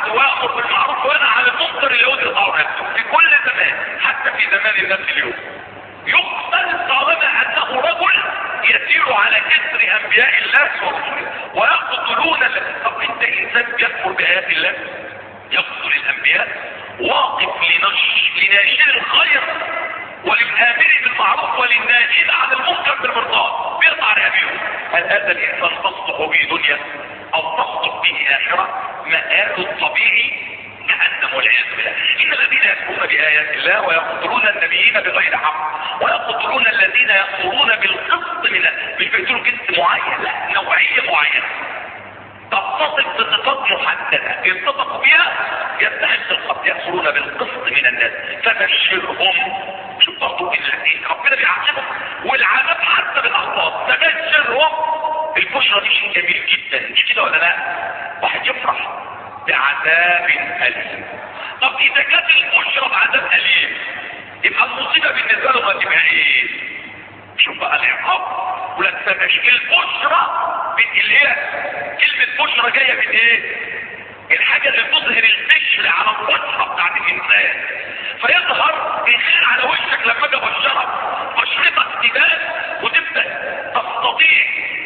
ويأمر بالمعروف وينهى عن المنكر اليهود يطلعوا نفسه في كل زمان، حتى في زمان الناس اليوم. يقبل طالما انه رجل يسير على كسر انبياء الله ورسله ويقتلون. طب انت انسان يكفر بايات الله، يقتل الانبياء، واقف لناشر الخير وللآمر بالمعروف وللناهي عن المنكر بالمرضاة، بيقطع رقابيهم. هل هذا الانسان تصلح به دنيا او تصلح به اخره؟ مآله الطبيعي جهنم والعياذ بالله. ان الذين يكفرون بايات الله ويقتلون النبيين بغير حق ويقتلون الذين يأمرون بالقسط مش بيقتلوا جنس معين، لا، نوعيه معينه تتصف بصفات محدده يتفقوا بها يستحق القتل، يأمرون بالقسط من الناس فبشرهم. شوف برضه الذين ربنا بيعاقبهم والعذاب حتى بالاخطاء، فبشرهم. البشرى دي شيء جميل جدا، مش كده ولا لا؟ واحد يفرح بعذاب أليم. طب إذا كانت البشرى بعذاب أليم يبقى المصيبة بالنسبة له هتبقى إيه؟ شوف بقى العقاب ولا تفهمش البشرى اللي هي كلمة بشرى جاية من إيه؟ الحاجة اللي تظهر البشر على البشرة بتاعت الإنسان، فيظهر الخير على وشك لما أجي أبشرك بشرتك تبان وتبدأ تستطيع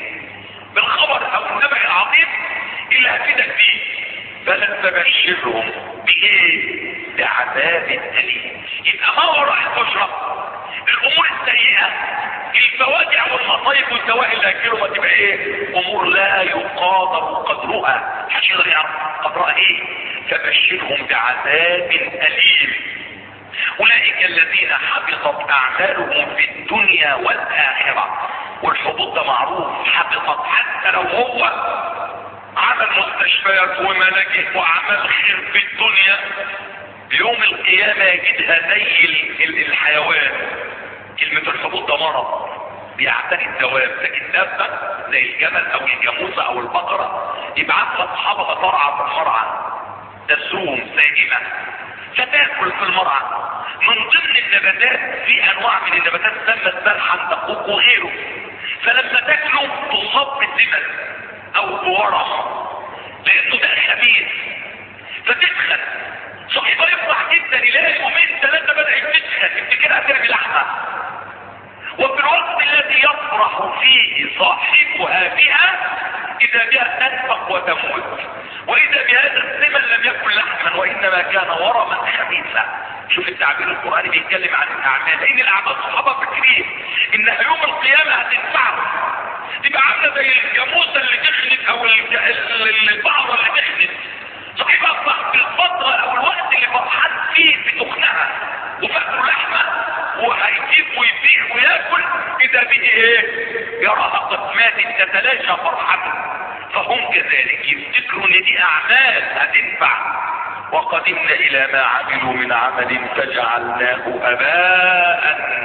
بالخبر أو النبأ العظيم اللي هفيدك بيه. فلن تبشرهم بايه؟ بعذاب أليم. يبقى ما وراء البشرى الامور السيئة، الفواجع والمصايب والسوائل اللي هيجيله تبقى ايه؟ امور لا يقدر قدرها، محدش يقدر يعرف قدرها ايه. فبشرهم بعذاب أليم. اولئك الذين حبطت اعمالهم في الدنيا والاخرة. والحبوط ده معروف، حبطت حتى لو هو عمل مستشفيات ومناجح واعمال خير في الدنيا، يوم القيامة يجدها زي الحيوان. كلمة الحبوط ده مرض بيعتني الدواب، لكن دابة زي الجمل او الجاموسة او البقرة يبعث لك حبطة ترعى في المرعى، تسوم سائمة فتاكل في المرعى. من ضمن النباتات في انواع من النباتات سمت بلحا دقوق وغيره، فلما تاكله تصاب بالدمن او بورم لانه ده خبيث فتدخل. صاحبها يفرح جدا يلاقي يومين ثلاثة بدأت تدخل تفتكرها ترمي لحمة، وفي الوقت الذي يفرح فيه صاحبها بها اذا بها تنفق وتموت، واذا بهذا الثمن لم يكن لحما وانما كان ورما خبيثا. شوف التعبير القرآني بيتكلم عن الاعمال، لان الاعمال صحابة فكرين انها يوم القيامة هتنفعه، تبقى عاملة زي الجاموسة اللي تخنت او البعرة اللي تخنت. صحيح اصبح في الفترة او الوقت اللي فرحان فيه بتخنها وفاكر لحمة وهيجيب ويبيع وياكل، اذا به ايه؟ يراها قد ماتت تتلاشى فرحته. فهم كذلك يفتكروا ان دي اعمال هتنفع، وقدمنا الى ما عملوا من عمل فجعلناه اباء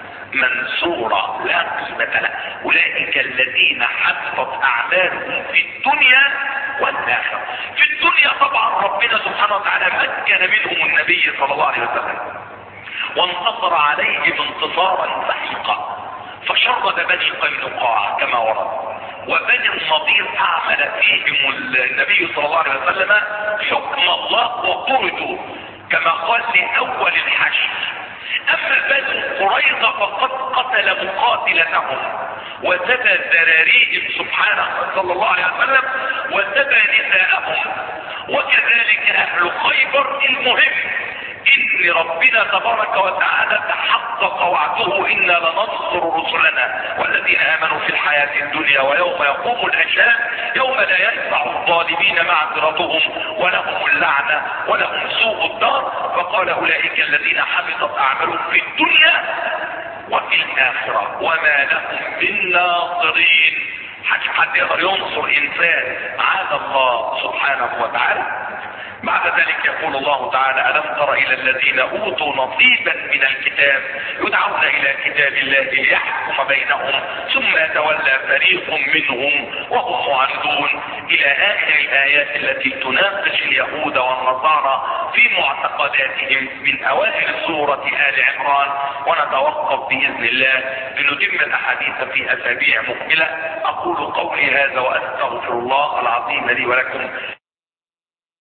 منصورا لا قيمة له. اولئك الذين حبطت اعمالهم في الدنيا والاخره. في الدنيا طبعا ربنا سبحانه وتعالى مكن منهم النبي صلى الله عليه وسلم وانتصر عليهم انتصارا سحيقا، فشرد بني قينقاع كما ورد، وبني النضير اعمل فيهم النبي صلى الله عليه وسلم حكم الله وطردوا كما قال لاول الحشر. اما بني قريظة فقد قتل مقاتلتهم وسبى ذراريهم سبحانه صلى الله عليه وسلم وسبى نساءهم، وكذلك اهل خيبر. المهم ان ربنا تبارك وتعالى تحقق وعده انا لننصر رسلنا والذين امنوا في الحياة الدنيا ويوم يقوم الاشهاد يوم لا ينفع الظالمين معذرتهم ولهم اللعنة ولهم سوء الدار. فقال اولئك الذين حبطت اعمالهم في الدنيا وفي الاخرة وما لهم من ناصرين. حد يقدر ينصر انسان عاد الله سبحانه وتعالى. بعد ذلك يقول الله تعالى ألم تر إلى الذين أوتوا نصيبا من الكتاب يدعون إلى كتاب الله ليحكم بينهم ثم يتولى فريق منهم وهم معرضون، إلى آخر الآيات التي تناقش اليهود والنصارى في معتقداتهم من أوائل سورة آل عمران. ونتوقف بإذن الله لنتم الأحاديث في أسابيع مقبلة. أقول قولي هذا وأستغفر الله العظيم لي ولكم.